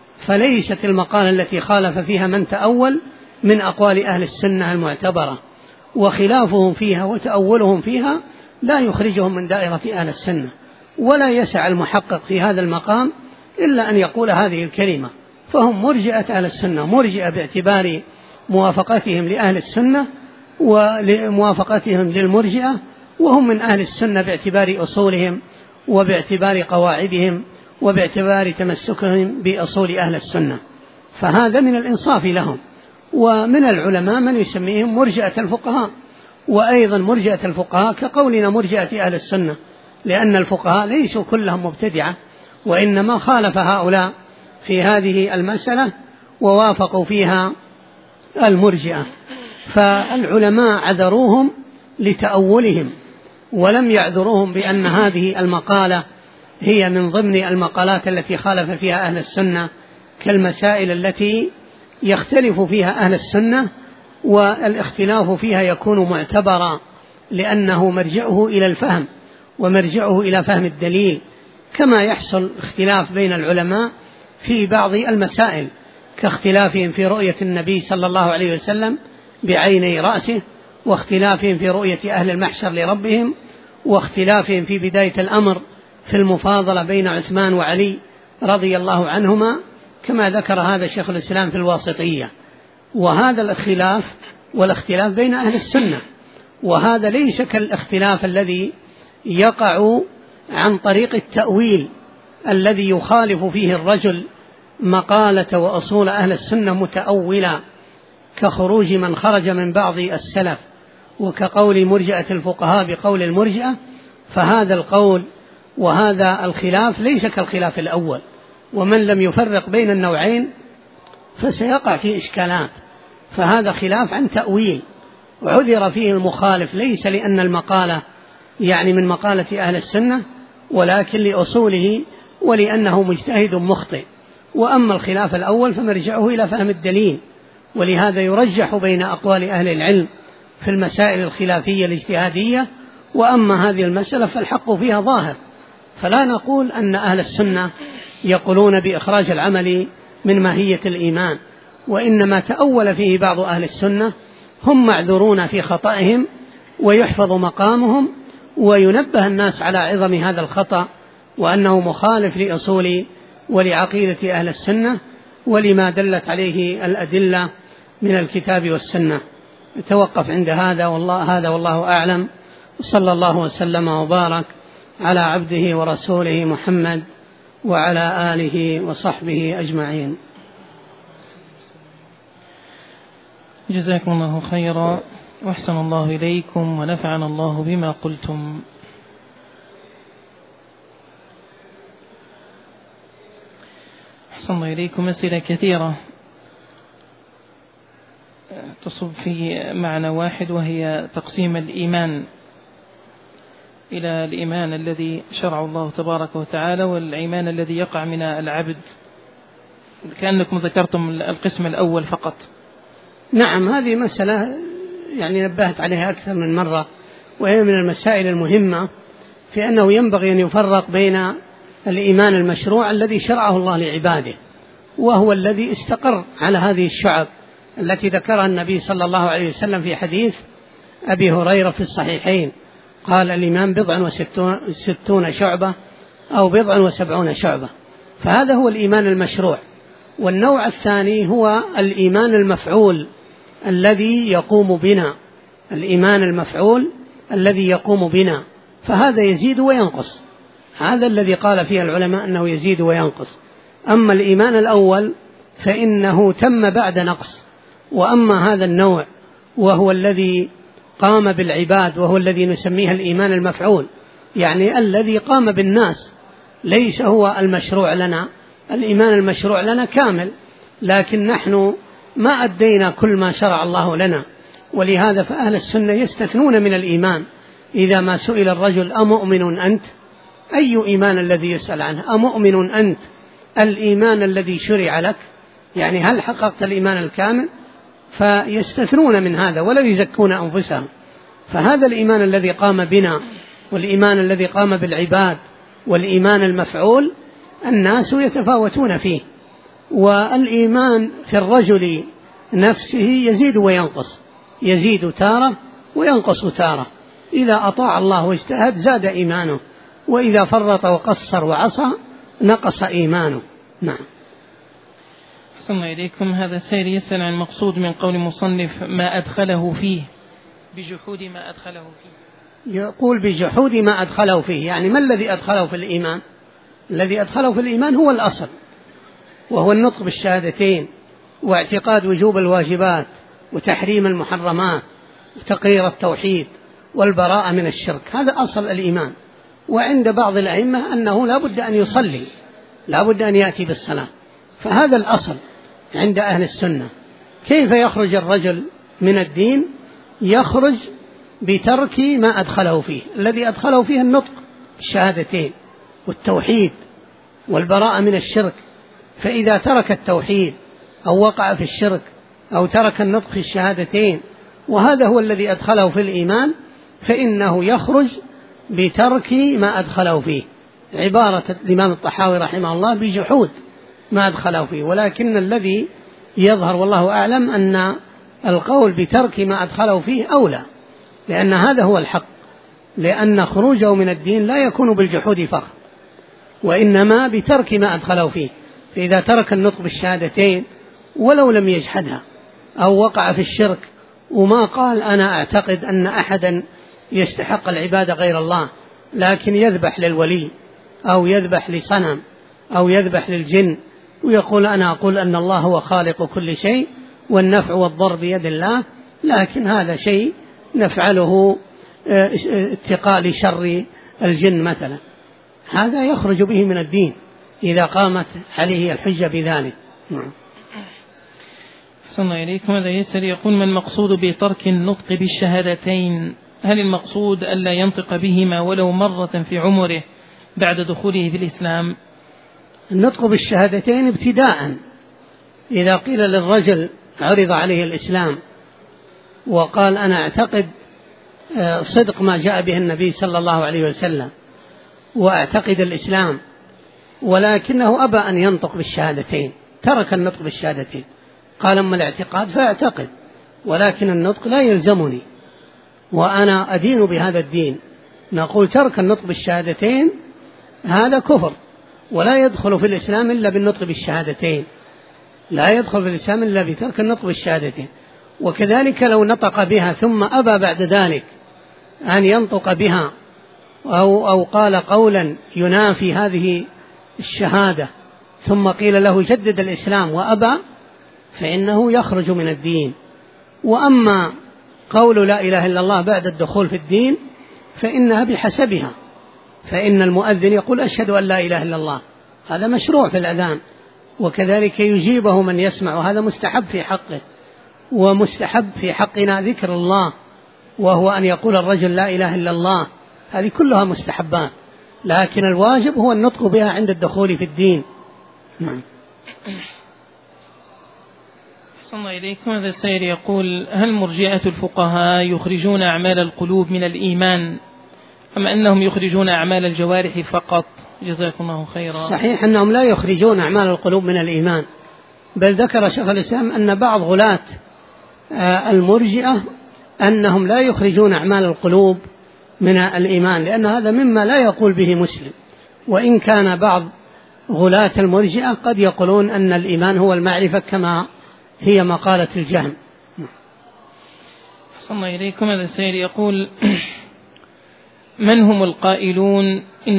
فليست المقالة التي خالف فيها من تأول من أقوال أهل السنة المعتبرة، وخلافهم فيها وتأولهم فيها لا يخرجهم من دائرة أهل السنة. ولا يسع المحقق في هذا المقام إلا أن يقول هذه الكلمة، فهم مرجئة أهل السنة، مرجئة باعتبار موافقتهم لأهل السنة ولموافقتهم للمرجئة، وهم من أهل السنة باعتبار أصولهم وباعتبار قواعدهم وباعتبار تمسكهم بأصول أهل السنة. فهذا من الإنصاف لهم. ومن العلماء من يسميهم مرجئة الفقهاء، وأيضا مرجئة الفقهاء كقولنا مرجئة أهل السنة، لأن الفقهاء ليسوا كلهم مبتدعة، وإنما خالف هؤلاء في هذه المسألة ووافقوا فيها المرجئة، فالعلماء عذروهم لتأولهم ولم يعذروهم بأن هذه المقالة هي من ضمن المقالات التي خالف فيها أهل السنة، كالمسائل التي يختلف فيها أهل السنة والاختلاف فيها يكون معتبرا، لأنه مرجعه إلى الفهم ومرجعه إلى فهم الدليل، كما يحصل اختلاف بين العلماء في بعض المسائل، كاختلافهم في رؤية النبي صلى الله عليه وسلم بعيني رأسه، واختلافهم في رؤية أهل المحشر لربهم، واختلافهم في بداية الأمر في المفاضلة بين عثمان وعلي رضي الله عنهما، كما ذكر هذا شيخ الإسلام في الواسطية. وهذا الخلاف والاختلاف بين أهل السنة، وهذا ليس كالاختلاف الذي يقع عن طريق التأويل الذي يخالف فيه الرجل مقالة وأصول أهل السنة متأولا، كخروج من خرج من بعض السلف، وكقول مرجئة الفقهاء بقول المرجئة. فهذا القول وهذا الخلاف ليس كالخلاف الأول، ومن لم يفرق بين النوعين فسيقع في إشكالات. فهذا خلاف عن تأويل، وعذر فيه المخالف ليس لأن المقالة يعني من مقالة أهل السنة، ولكن لأصوله ولأنه مجتهد مخطئ. وأما الخلاف الأول فمرجعه إلى فهم الدليل، ولهذا يرجح بين أقوال أهل العلم في المسائل الخلافية الاجتهادية. وأما هذه المسألة فالحق فيها ظاهر، فلا نقول أن أهل السنة يقولون بإخراج العمل من ماهية الإيمان، وإنما تأول فيه بعض أهل السنة، هم معذورون في خطئهم ويحفظ مقامهم، وينبه الناس على عظم هذا الخطأ وأنه مخالف لأصول ولعقيدة أهل السنة ولما دلت عليه الأدلة من الكتاب والسنة. نتوقف عند هذا والله أعلم، وصلى الله وسلم وبارك على عبده ورسوله محمد وعلى آله وصحبه أجمعين. جزاكم الله خيرا وأحسن الله إليكم ونفعنا الله بما قلتم. أحسن الله إليكم. أسئلة كثيرة تصب في معنى واحد، وهي تقسيم الإيمان إلى الإيمان الذي شرع الله تبارك وتعالى والإيمان الذي يقع من العبد. كأنكم ذكرتم القسم الأول فقط. نعم، هذه مسألة يعني نبهت عليها أكثر من مرة، وهي من المسائل المهمة في أنه ينبغي أن يفرق بين الإيمان المشروع الذي شرعه الله لعباده، وهو الذي استقر على هذه الشعب التي ذكرها النبي صلى الله عليه وسلم في حديث أبي هريرة في الصحيحين، قال الإيمان 67 شعبة أو 70 شعبة. فهذا هو الإيمان المشروع. والنوع الثاني هو الإيمان المفعول الذي يقوم بنا، الإيمان المفعول الذي يقوم بنا، فهذا يزيد وينقص. هذا الذي قال فيه العلماء أنه يزيد وينقص. أما الإيمان الأول فإنه تم بعد نقص. وأما هذا النوع وهو الذي قام بالعباد، وهو الذي نسميه الإيمان المفعول، يعني الذي قام بالناس، ليس هو المشروع لنا. الإيمان المشروع لنا كامل، لكن نحن ما أدينا كل ما شرع الله لنا. ولهذا فأهل السنة يستثنون من الإيمان. إذا ما سئل الرجل أمؤمن أنت، أي إيمان الذي يسأل عنه؟ أمؤمن أنت الإيمان الذي شرع لك، يعني هل حققت الإيمان الكامل؟ فيستثنون من هذا ولا يزكون أنفسهم. فهذا الإيمان الذي قام بنا، والإيمان الذي قام بالعباد، والإيمان المفعول، الناس يتفاوتون فيه. والإيمان في الرجل نفسه يزيد وينقص، يزيد تارة وينقص تارة. إذا أطاع الله واجتهد زاد إيمانه، وإذا فرط وقصر وعصى نقص إيمانه. نعم. أحسن الله إليكم. هذا السائل يسأل عن المقصود من قول المصنف ما أدخله فيه، بجحود ما أدخله فيه. يقول بجحود ما أدخله فيه، يعني ما الذي أدخله في الإيمان؟ الذي أدخله في الإيمان هو الأصل، وهو النطق بالشهادتين، واعتقاد وجوب الواجبات، وتحريم المحرمات، وتقرير التوحيد، والبراءة من الشرك. هذا أصل الإيمان. وعند بعض الأئمة أنه لا بد أن يصلي، لا بد أن يأتي بالصلاة. فهذا الأصل عند أهل السنة. كيف يخرج الرجل من الدين؟ يخرج بترك ما أدخله فيه. الذي أدخله فيه النطق بالشهادتين والتوحيد والبراءة من الشرك. فإذا ترك التوحيد أو وقع في الشرك أو ترك النطق في الشهادتين، وهذا هو الذي أدخله في الإيمان، فإنه يخرج بترك ما أدخله فيه. عبارة الإمام الطحاوي رحمه الله بجحود ما أدخله فيه. ولكن الذي يظهر والله أعلم أن القول بترك ما أدخله فيه أولى، لأن هذا هو الحق، لأن خروجه من الدين لا يكون بالجحود فقط، وإنما بترك ما أدخله فيه. فإذا ترك النطق بالشهادتين ولو لم يجحدها، أو وقع في الشرك وما قال أنا أعتقد أن أحدا يستحق العبادة غير الله، لكن يذبح للولي أو يذبح لصنم أو يذبح للجن، ويقول أنا أقول أن الله هو خالق كل شيء والنفع والضر بيد الله، لكن هذا شيء نفعله اتقاء لشر الجن مثلا، هذا يخرج به من الدين إذا قامت عليه الحجة بذلك. أحسن الله إليكم. هذا يسأل يقول ما المقصود بترك النطق بالشهادتين؟ هل المقصود ألا ينطق بهما ولو مرة في عمره بعد دخوله في الإسلام؟ النطق بالشهادتين ابتداء، إذا قيل للرجل عرض عليه الإسلام وقال أنا أعتقد صدق ما جاء به النبي صلى الله عليه وسلم وأعتقد الإسلام، ولكنه أبى أن ينطق بالشهادتين، ترك النطق بالشهادتين، قال أما الاعتقاد فأعتقد، ولكن النطق لا يلزمني وأنا أدين بهذا الدين، نقول ترك النطق بالشهادتين هذا كفر، ولا يدخل في الإسلام إلا بالنطق بالشهادتين، لا يدخل في الإسلام إلا بترك النطق بالشهادتين. وكذلك لو نطق بها ثم أبى بعد ذلك أن ينطق بها أو قال قولا ينافي هذه الشهادة ثم قيل له جدد الإسلام وأبى فإنه يخرج من الدين. وأما قول لا إله إلا الله بعد الدخول في الدين فإنها بحسبها، فإن المؤذن يقول أشهد أن لا إله إلا الله، هذا مشروع في الأذان، وكذلك يجيبه من يسمع، وهذا مستحب في حقه. ومستحب في حقنا ذكر الله، وهو أن يقول الرجل لا إله إلا الله، هذه كلها مستحبات، لكن الواجب هو النطق بها عند الدخول في الدين. نعم. أحسن إليكم. هذا السائل يقول: هل مرجئة الفقهاء يخرجون أعمال القلوب من الإيمان أم أنهم يخرجون أعمال الجوارح فقط؟ جزاكم الله خيرا. صحيح أنهم لا يخرجون أعمال القلوب من الإيمان، بل ذكر شيخ الإسلام أن بعض غلاة المرجئة أنهم لا يخرجون أعمال القلوب من الإيمان، لأن هذا مما لا يقول به مسلم، وإن كان بعض غلاة المرجئة قد يقولون أن الإيمان هو المعرفة كما هي مقالة الجهم. أحسن إليكم. هذا السائل يقول: من هم القائلون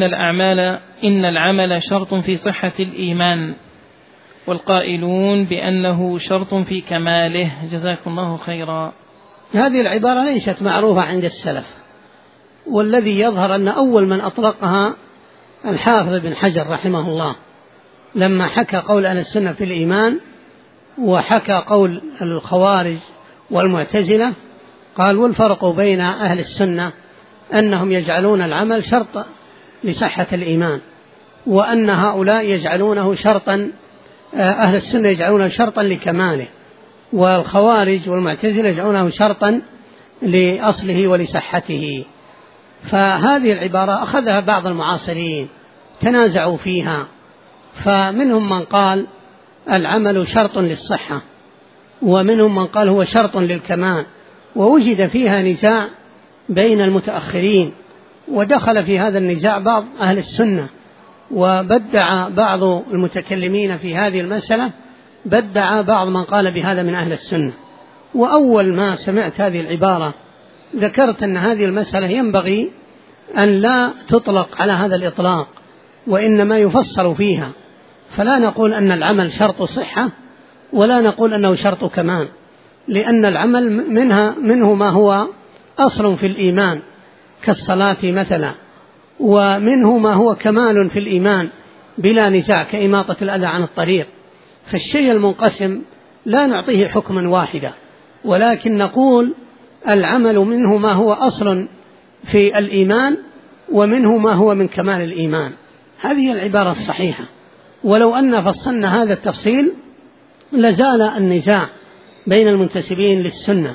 إن العمل شرط في صحة الإيمان، والقائلون بأنه شرط في كماله؟ جزاكم الله خيرا. هذه العبارة ليست معروفة عند السلف، والذي يظهر أن أول من أطلقها الحافظ بن حجر رحمه الله لما حكى قول أهل السنة في الإيمان وحكى قول الخوارج والمعتزلة، قال: والفرق بين أهل السنة أنهم يجعلون العمل شرطا لصحة الإيمان، وأن هؤلاء يجعلونه شرطا، أهل السنة يجعلونه شرطا لكماله، والخوارج والمعتزلة يجعلونه شرطا لأصله ولصحته. فهذه العبارة أخذها بعض المعاصرين تنازعوا فيها، فمنهم من قال العمل شرط للصحة، ومنهم من قال هو شرط للكمال، ووجد فيها نزاع بين المتأخرين، ودخل في هذا النزاع بعض أهل السنة، وبدع بعض المتكلمين في هذه المسألة، بدع بعض من قال بهذا من أهل السنة. وأول ما سمعت هذه العبارة ذكرت أن هذه المسألة ينبغي أن لا تطلق على هذا الإطلاق، وإنما يفصل فيها، فلا نقول أن العمل شرط صحة ولا نقول أنه شرط كمال، لأن العمل منه ما هو أصل في الإيمان كالصلاة مثلا، ومنه ما هو كمال في الإيمان بلا نزاع كإماطة الأذى عن الطريق. فالشيء المنقسم لا نعطيه حكما واحدا، ولكن نقول العمل منه ما هو أصل في الإيمان ومنه ما هو من كمال الإيمان. هذه العبارة الصحيحة، ولو أن فصلنا هذا التفصيل لزال النزاع بين المنتسبين للسنة.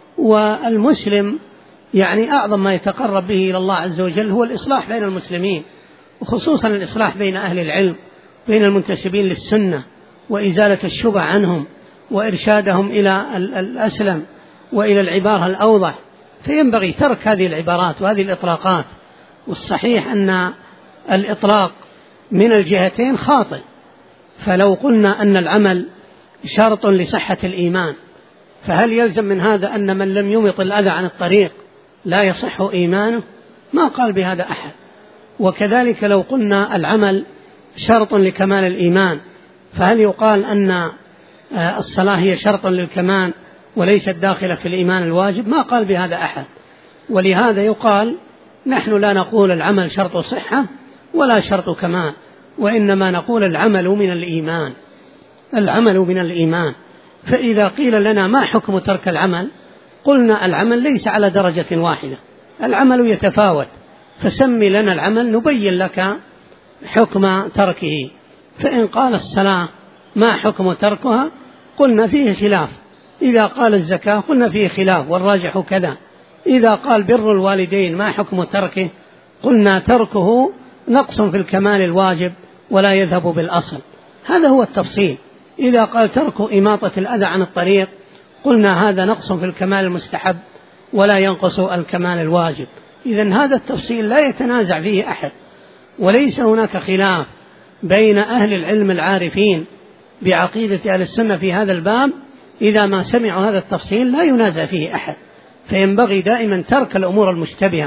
والمسلم يعني أعظم ما يتقرب به إلى الله عز وجل هو الإصلاح بين المسلمين، وخصوصا الإصلاح بين أهل العلم بين المنتسبين للسنة، وإزالة الشبه عنهم وإرشادهم إلى الأسلم وإلى العبارة الأوضح. فينبغي ترك هذه العبارات وهذه الإطلاقات، والصحيح أن الإطلاق من الجهتين خاطئ. فلو قلنا أن العمل شرط لصحة الإيمان، فهل يلزم من هذا أن من لم يمط الأذى عن الطريق لا يصح إيمانه؟ ما قال بهذا أحد. وكذلك لو قلنا العمل شرط لكمال الإيمان، فهل يقال أن الصلاة هي شرط للكمال وليست داخلة في الإيمان الواجب؟ ما قال بهذا أحد. ولهذا يقال نحن لا نقول العمل شرط صحة ولا شرط كمال، وإنما نقول العمل من الإيمان، العمل من الإيمان. فإذا قيل لنا ما حكم ترك العمل، قلنا العمل ليس على درجة واحدة، العمل يتفاوت، فسمي لنا العمل نبين لك حكم تركه. فإن قال الصلاة ما حكم تركها، قلنا فيه خلاف. إذا قال الزكاة قلنا فيه خلاف والراجح كذا. إذا قال بر الوالدين ما حكم تركه، قلنا تركه نقص في الكمال الواجب ولا يذهب بالأصل. هذا هو التفصيل. إذا قال ترك إماطة الأذى عن الطريق، قلنا هذا نقص في الكمال المستحب ولا ينقص الكمال الواجب. إذن هذا التفصيل لا يتنازع فيه أحد، وليس هناك خلاف بين أهل العلم العارفين بعقيدة أهل السنة في هذا الباب. إذا ما سمعوا هذا التفصيل لا ينازع فيه أحد، فينبغي دائما ترك الأمور المشتبهة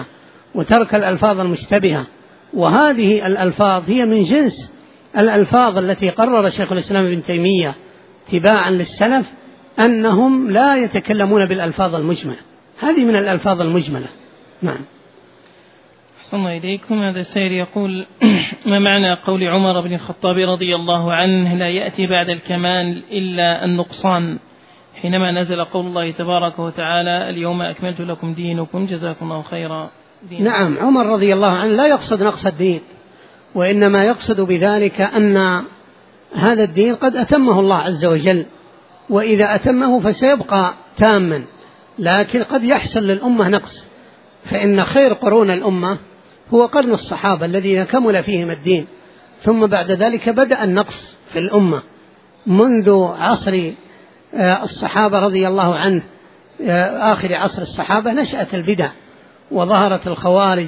وترك الألفاظ المشتبهة. وهذه الألفاظ هي من جنس الألفاظ التي قرر شيخ الإسلام ابن تيمية تباعا للسلف أنهم لا يتكلمون بالألفاظ المجملة، هذه من الألفاظ المجملة. نعم. أحسن الله إليكم. هذا السائل يقول: ما معنى قول عمر بن الخطاب رضي الله عنه: لا يأتي بعد الكمال إلا النقصان، حينما نزل قول الله تبارك وتعالى: اليوم أكملت لكم دينكم، جزاكم الله خيرا. نعم، عمر رضي الله عنه لا يقصد نقص الدين، وإنما يقصد بذلك أن هذا الدين قد أتمه الله عز وجل، وإذا أتمه فسيبقى تاما، لكن قد يحصل للأمة نقص، فإن خير قرون الأمة هو قرن الصحابة الذين كمل فيهم الدين، ثم بعد ذلك بدأ النقص في الأمة منذ عصر الصحابة رضي الله عنه، آخر عصر الصحابة نشأت البدع وظهرت الخوارج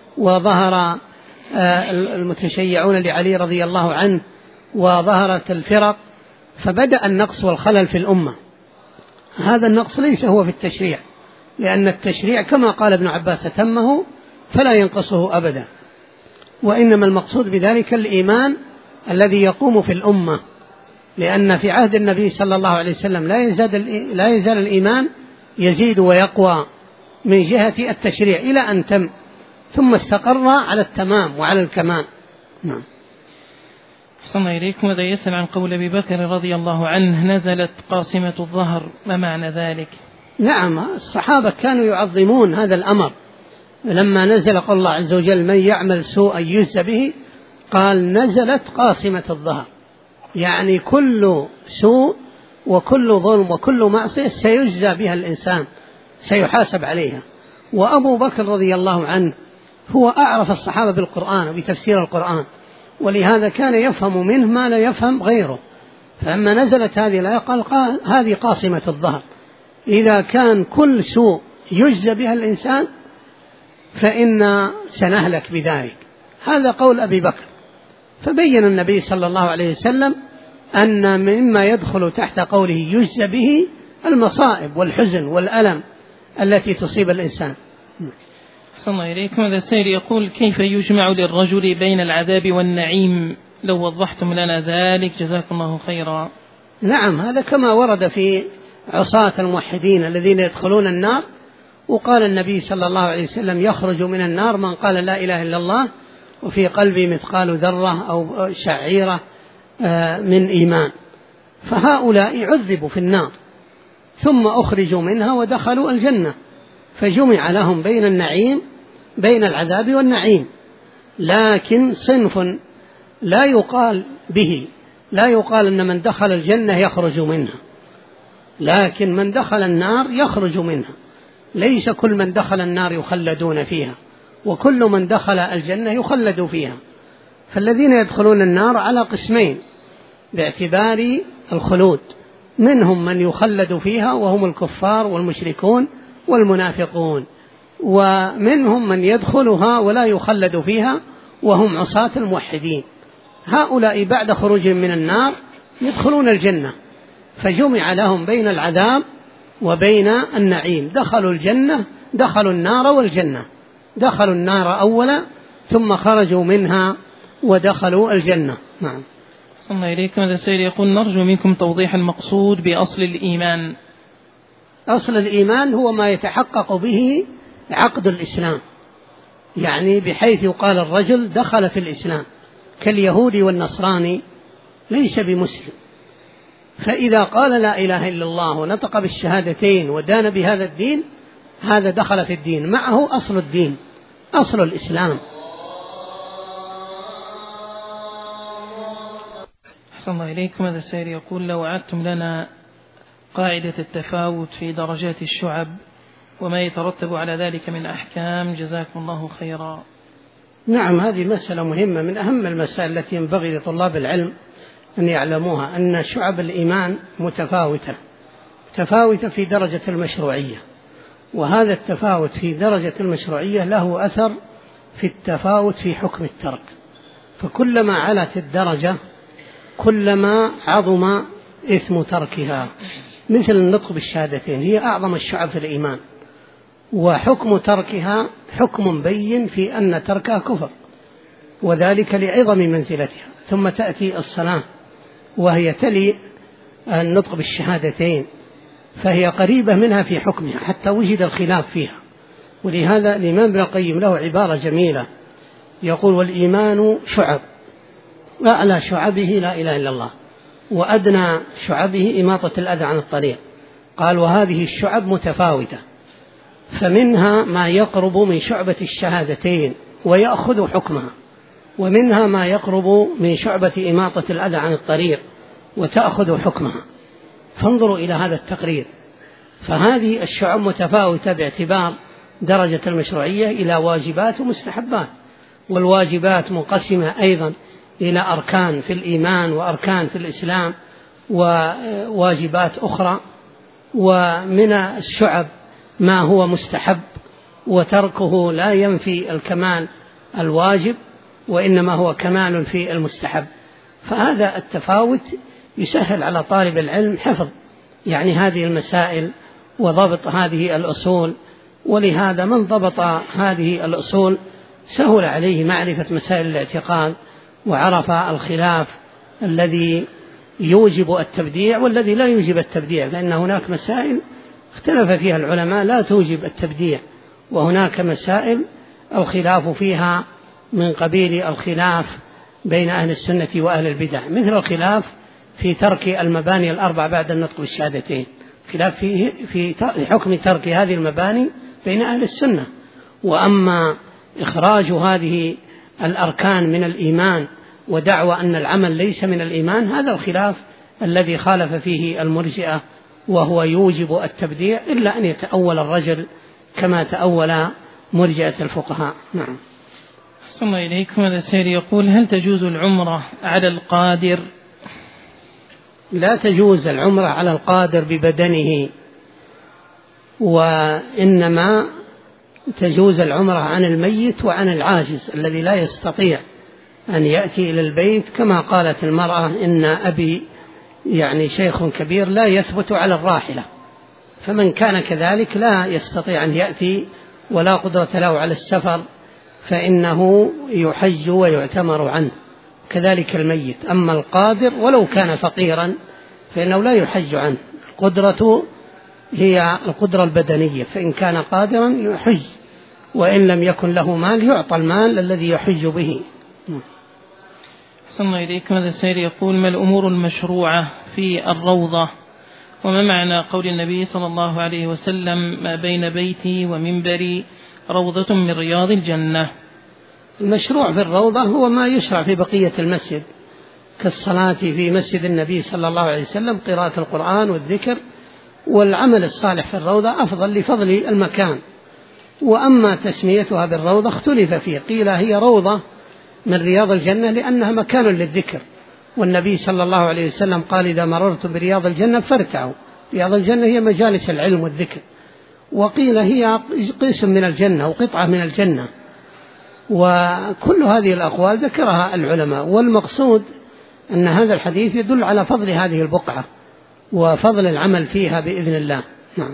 وظهر المتشيعون لعلي رضي الله عنه وظهرت الفرق، فبدأ النقص والخلل في الأمة. هذا النقص ليس هو في التشريع، لأن التشريع كما قال ابن عباس تمه فلا ينقصه أبدا، وإنما المقصود بذلك الإيمان الذي يقوم في الأمة، لأن في عهد النبي صلى الله عليه وسلم لا يزال الإيمان يزيد ويقوى من جهة التشريع إلى أن تم، ثم استقر على التمام وعلى الكمال. نعم. أحسن الله إليكم. هذا يسأل عن قول أبي بكر رضي الله عنه: نزلت قاصمة الظهر، ما معنى ذلك؟ نعم، الصحابة كانوا يعظمون هذا الأمر، لما نزل قول الله عز وجل: من يعمل سوءا يجزى به، قال: نزلت قاصمة الظهر، يعني كل سوء وكل ظلم وكل معصية سيجزى بها الإنسان، سيحاسب عليها. وأبو بكر رضي الله عنه هو أعرف الصحابة بالقرآن وبتفسير القرآن، ولهذا كان يفهم منه ما لا يفهم غيره، فلما نزلت هذه الآية قال: هذه قاصمة الظهر، إذا كان كل سوء يجزى بها الإنسان فإن سنهلك بذلك. هذا قول أبي بكر. فبين النبي صلى الله عليه وسلم أن مما يدخل تحت قوله يجزى به المصائب والحزن والألم التي تصيب الإنسان. أحسن الله إليكم. هذا السائل يقول: كيف يجمع للرجل بين العذاب والنعيم؟ لو وضحتم لنا ذلك جزاكم الله خيرا. نعم، هذا كما ورد في عصاة الموحدين الذين يدخلون النار، وقال النبي صلى الله عليه وسلم: يخرج من النار من قال لا إله إلا الله وفي قلبي مثقال ذرة أو شعيرة من إيمان، فهؤلاء عذبوا في النار ثم أخرجوا منها ودخلوا الجنة، فجمع لهم بين النعيم، بين العذاب والنعيم. لكن صنف لا يقال به، لا يقال أن من دخل الجنة يخرج منها، لكن من دخل النار يخرج منها. ليس كل من دخل النار يخلدون فيها، وكل من دخل الجنة يخلد فيها. فالذين يدخلون النار على قسمين باعتبار الخلود: منهم من يخلد فيها وهم الكفار والمشركون والمنافقون، ومنهم من يدخلها ولا يخلد فيها وهم عصاة الموحدين. هؤلاء بعد خروجهم من النار يدخلون الجنة، فجمع لهم بين العذاب وبين النعيم. دخلوا الجنة، دخلوا النار والجنة، دخلوا النار أولا ثم خرجوا منها ودخلوا الجنة. نعم. صلى الله إليكم. هذا السائل يقول: نرجو منكم توضيح المقصود بأصل الإيمان. أصل الإيمان هو ما يتحقق به عقد الإسلام، يعني بحيث يقال الرجل دخل في الإسلام، كاليهودي والنصراني ليس بمسلم، فإذا قال لا إله إلا الله ونطق بالشهادتين ودان بهذا الدين، هذا دخل في الدين، معه أصل الدين، أصل الإسلام. أحسن الله إليكم. هذا السائل يقول: لو أعدتم لنا قاعدة التفاوت في درجات الشعب وما يترتب على ذلك من أحكام، جزاكم الله خيرا. نعم، هذه مسألة مهمة، من أهم المسائل التي ينبغي لطلاب العلم أن يعلموها، أن شعب الإيمان متفاوتة في درجة المشروعية، وهذا التفاوت في درجة المشروعية له أثر في التفاوت في حكم الترك، فكلما علت الدرجة كلما عظم إثم تركها. مثل النطق بالشهادتين، هي أعظم الشعب في الإيمان، وحكم تركها حكم بين في أن تركها كفر، وذلك لعظم منزلتها. ثم تأتي الصلاة وهي تلي النطق بالشهادتين، فهي قريبة منها في حكمها حتى وجد الخلاف فيها. ولهذا الإمام ابن القيم له عبارة جميلة يقول: والإيمان شعب، أعلى شعبه لا إله إلا الله، وأدنى شعبه إماطة الأذى عن الطريق. قال: وهذه الشعب متفاوتة، فمنها ما يقرب من شعبة الشهادتين ويأخذ حكمها، ومنها ما يقرب من شعبة إماطة الأذى عن الطريق وتأخذ حكمها. فانظروا إلى هذا التقرير، فهذه الشعب متفاوتة باعتبار درجة المشروعية إلى واجبات ومستحبات، والواجبات منقسمة أيضا إلى أركان في الإيمان وأركان في الإسلام وواجبات أخرى. ومن الشعب ما هو مستحب وتركه لا ينفي الكمال الواجب، وإنما هو كمال في المستحب. فهذا التفاوت يسهل على طالب العلم حفظ يعني هذه المسائل وضبط هذه الأصول، ولهذا من ضبط هذه الأصول سهل عليه معرفة مسائل الاعتقاد، وعرف الخلاف الذي يوجب التبديع والذي لا يوجب التبديع، لأن هناك مسائل اختلف فيها العلماء لا توجب التبديع، وهناك مسائل الخلاف فيها من قبيل الخلاف بين أهل السنة وأهل البدع، مثل الخلاف في ترك المباني الأربع بعد النطق بالشهادتين، خلاف في حكم ترك هذه المباني بين أهل السنة. وأما إخراج هذه الأركان من الإيمان ودعوى أن العمل ليس من الإيمان، هذا الخلاف الذي خالف فيه المرجئة، وهو يوجب التبديع إلا أن يتأول الرجل كما تأول مرجئة الفقهاء. نعم. أحسن الله إليكم. هذا السائل يقول: هل تجوز العمرة على القادر؟ لا تجوز العمرة على القادر ببدنه، وإنما تجوز العمرة عن الميت وعن العاجز الذي لا يستطيع أن يأتي إلى البيت، كما قالت المرأة: إن أبي يعني شيخ كبير لا يثبت على الراحلة. فمن كان كذلك لا يستطيع أن يأتي ولا قدرة له على السفر فإنه يحج ويعتمر عنه، كذلك الميت. أما القادر ولو كان فقيرا فإنه لا يحج عنه، القدرة هي القدرة البدنية، فإن كان قادرا يحج، وإن لم يكن له مال يعطى المال الذي يحج به. أحسن الله إليكم. هذا السائل يقول: ما الأمور المشروعة في الروضة؟ وما معنى قول النبي صلى الله عليه وسلم: ما بين بيتي ومنبري روضة من رياض الجنة؟ المشروع في الروضة هو ما يشرع في بقية المسجد، كالصلاة في مسجد النبي صلى الله عليه وسلم، قراءة القرآن والذكر، والعمل الصالح في الروضة أفضل لفضل المكان. وأما تسميتها بالروضة اختلف فيه، قيل هي روضة من رياض الجنة لأنها مكان للذكر، والنبي صلى الله عليه وسلم قال: إذا مررت برياض الجنة فارتعوا. رياض الجنة هي مجالس العلم والذكر. وقيل هي قسم من الجنة وقطعة من الجنة. وكل هذه الأقوال ذكرها العلماء، والمقصود أن هذا الحديث يدل على فضل هذه البقعة وفضل العمل فيها بإذن الله. نعم.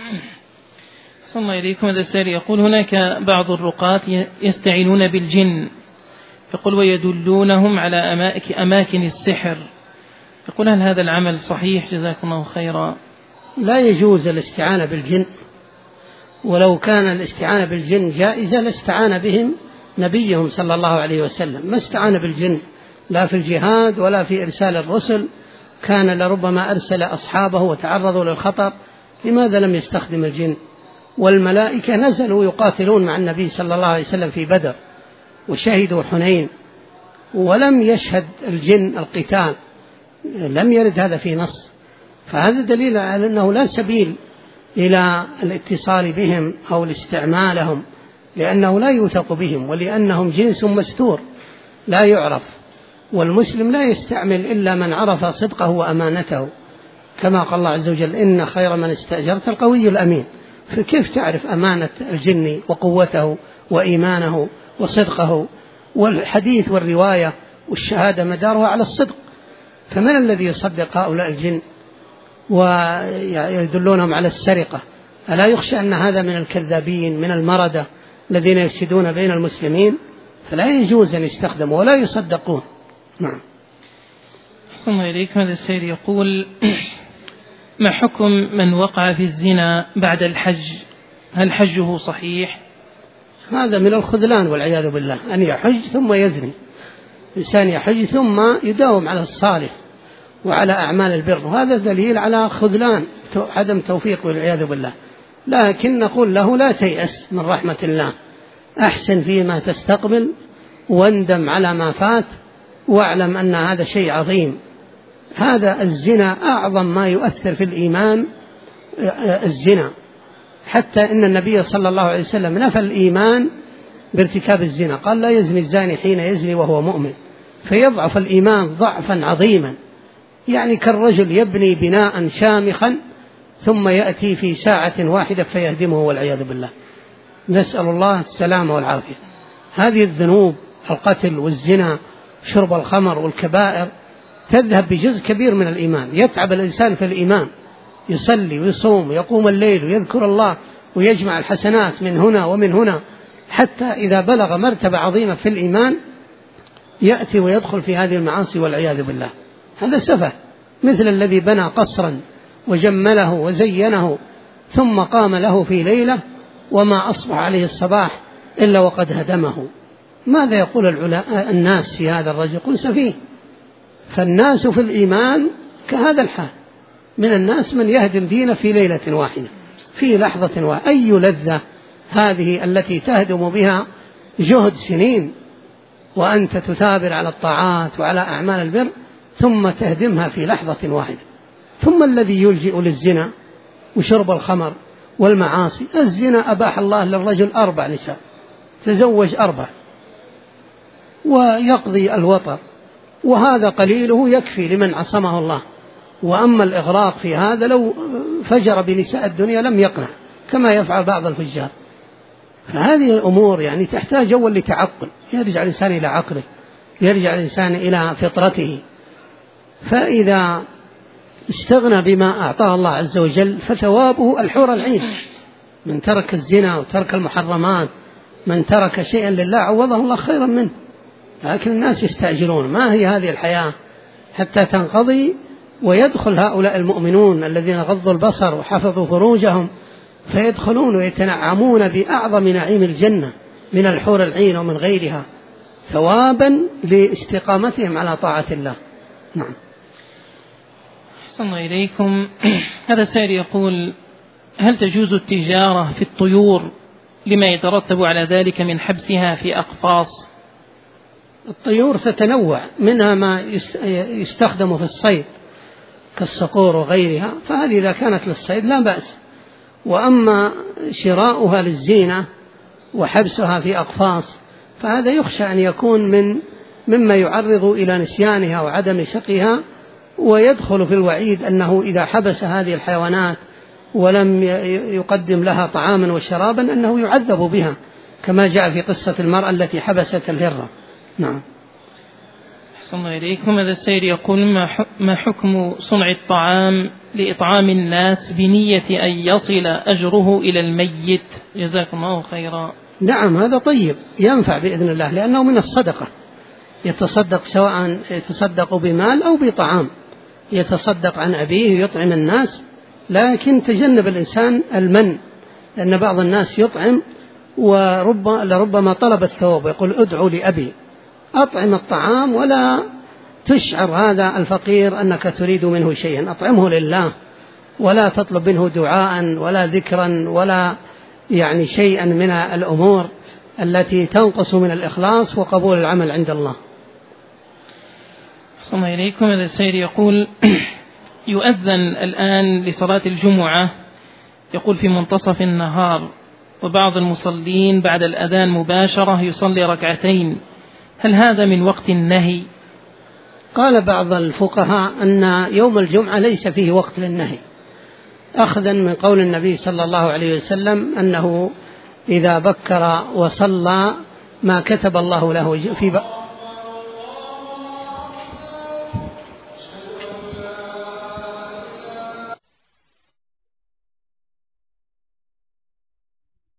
صلى الله إليكم. هذا السائل يقول: هناك بعض الرقاة يستعينون بالجن، يقول ويدلونهم على أماكن السحر، يقول: هل هذا العمل صحيح؟ جزاكم الله خيرا. لا يجوز الاستعانة بالجن، ولو كان الاستعانة بالجن جائزة لاستعان بهم نبيهم صلى الله عليه وسلم، ما استعان بالجن لا في الجهاد ولا في إرسال الرسل، كان لربما أرسل أصحابه وتعرضوا للخطر، لماذا لم يستخدم الجن؟ والملائكة نزلوا يقاتلون مع النبي صلى الله عليه وسلم في بدر وشهدوا حنين، ولم يشهد الجن القتال، لم يرد هذا في نص. فهذا دليل على أنه لا سبيل إلى الاتصال بهم أو لاستعمالهم، لأنه لا يوثق بهم، ولأنهم جنس مستور لا يعرف، والمسلم لا يستعمل إلا من عرف صدقه وأمانته، كما قال الله عز وجل: إن خير من استأجرت القوي الأمين. فكيف تعرف أمانة الجن وقوته وإيمانه وصدقه؟ والحديث والرواية والشهادة مدارها على الصدق، فمن الذي يصدق هؤلاء الجن ويدلونهم على السرقة ألا يخشى أن هذا من الكذابين من المردة الذين يفسدون بين المسلمين؟ فلا يجوز أن يستخدموا ولا يصدقون. نعم. أحسن إليك. هذا السيد يقول: ما حكم من وقع في الزنا بعد الحج؟ هل حجه صحيح؟ هذا من الخذلان والعياذ بالله، أن يحج ثم يزني. إنسان يحج ثم يداوم على الصالح وعلى أعمال البر، وهذا دليل على خذلان عدم توفيق والعياذ بالله. لكن نقول له: لا تيأس من رحمة الله، أحسن فيما تستقبل واندم على ما فات، واعلم أن هذا شيء عظيم. هذا الزنا أعظم ما يؤثر في الإيمان الزنا، حتى إن النبي صلى الله عليه وسلم نفى الإيمان بارتكاب الزنا، قال: لا يزني الزاني حين يزني وهو مؤمن. فيضعف الإيمان ضعفا عظيما، يعني كالرجل يبني بناء شامخا ثم يأتي في ساعة واحدة فيهدمه والعياذ بالله. نسأل الله السلامة والعافية. هذه الذنوب، القتل والزنا، شرب الخمر والكبائر، تذهب بجزء كبير من الإيمان. يتعب الإنسان في الإيمان، يصلي ويصوم ويقوم الليل ويذكر الله ويجمع الحسنات من هنا ومن هنا، حتى إذا بلغ مرتبة عظيمة في الإيمان يأتي ويدخل في هذه المعاصي والعياذ بالله. هذا سفه، مثل الذي بنى قصرا وجمله وزينه ثم قام له في ليلة وما أصبح عليه الصباح إلا وقد هدمه. ماذا يقول الناس في هذا الرجل؟ يقول سفيه. فالناس في الإيمان كهذا الحال، من الناس من يهدم دينه في ليلة واحدة، في لحظة واحدة. أي لذة هذه التي تهدم بها جهد سنين، وأنت تثابر على الطاعات وعلى أعمال البر ثم تهدمها في لحظة واحدة. ثم الذي يلجئ للزنا وشرب الخمر والمعاصي. الزنا أباح الله للرجل 4 نساء، تزوج 4 ويقضي الوطر، وهذا قليله يكفي لمن عصمه الله. وأما الإغراق في هذا لو فجر بنساء الدنيا لم يقنع كما يفعل بعض الفجار. فهذه الأمور يعني تحتاج أول لتعقل، يرجع الإنسان إلى عقله، يرجع الإنسان إلى فطرته. فإذا استغنى بما أعطاه الله عز وجل فثوابه الحور العين. من ترك الزنا وترك المحرمات، من ترك شيئا لله عوضه الله خيرا منه. لكن الناس يستعجلون، ما هي هذه الحياة حتى تنقضي ويدخل هؤلاء المؤمنون الذين غضوا البصر وحفظوا فروجهم فيدخلون ويتنعمون بأعظم نعيم الجنة من الحور العين ومن غيرها، ثوابا لاستقامتهم على طاعة الله. نعم. أحسن إليكم. هذا السائل يقول: هل تجوز التجارة في الطيور لما يترتب على ذلك من حبسها في أقفاص؟ الطيور تتنوع، منها ما يستخدم في الصيد كالصقور وغيرها، فهذه إذا كانت للصيد لا بأس. وأما شراؤها للزينة وحبسها في أقفاص فهذا يخشى أن يكون مما يعرض إلى نسيانها وعدم سقيها، ويدخل في الوعيد أنه إذا حبس هذه الحيوانات ولم يقدم لها طعاما وشرابا أنه يعذب بها، كما جاء في قصة المرأة التي حبست الهرة. نعم. أحسن إليكم. هذا السيد يقول: ما حكم صنع الطعام لإطعام الناس بنية أن يصل أجره إلى الميت؟ جزاكم الله خيرا. نعم، هذا طيب ينفع بإذن الله، لأنه من الصدقة. يتصدق سواء يتصدق بمال أو بطعام، يتصدق عن أبيه يطعم الناس، لكن تجنب الإنسان المن، لأن بعض الناس يطعم ولربما طلب الثواب، يقول: ادعوا لأبي. أطعم الطعام ولا تشعر هذا الفقير أنك تريد منه شيئا، أطعمه لله، ولا تطلب منه دعاء ولا ذكرا ولا يعني شيئا من الأمور التي تنقص من الإخلاص وقبول العمل عند الله. صلى الله إليكم. هذا السيد يقول: يؤذن الآن لصلاة الجمعة، يقول في منتصف النهار، وبعض المصلين بعد الأذان مباشرة يصلي 2 ركعتين، هل هذا من وقت النهي؟ قال بعض الفقهاء أن يوم الجمعة ليس فيه وقت للنهي، أخذا من قول النبي صلى الله عليه وسلم أنه إذا بكر وصلى ما كتب الله له في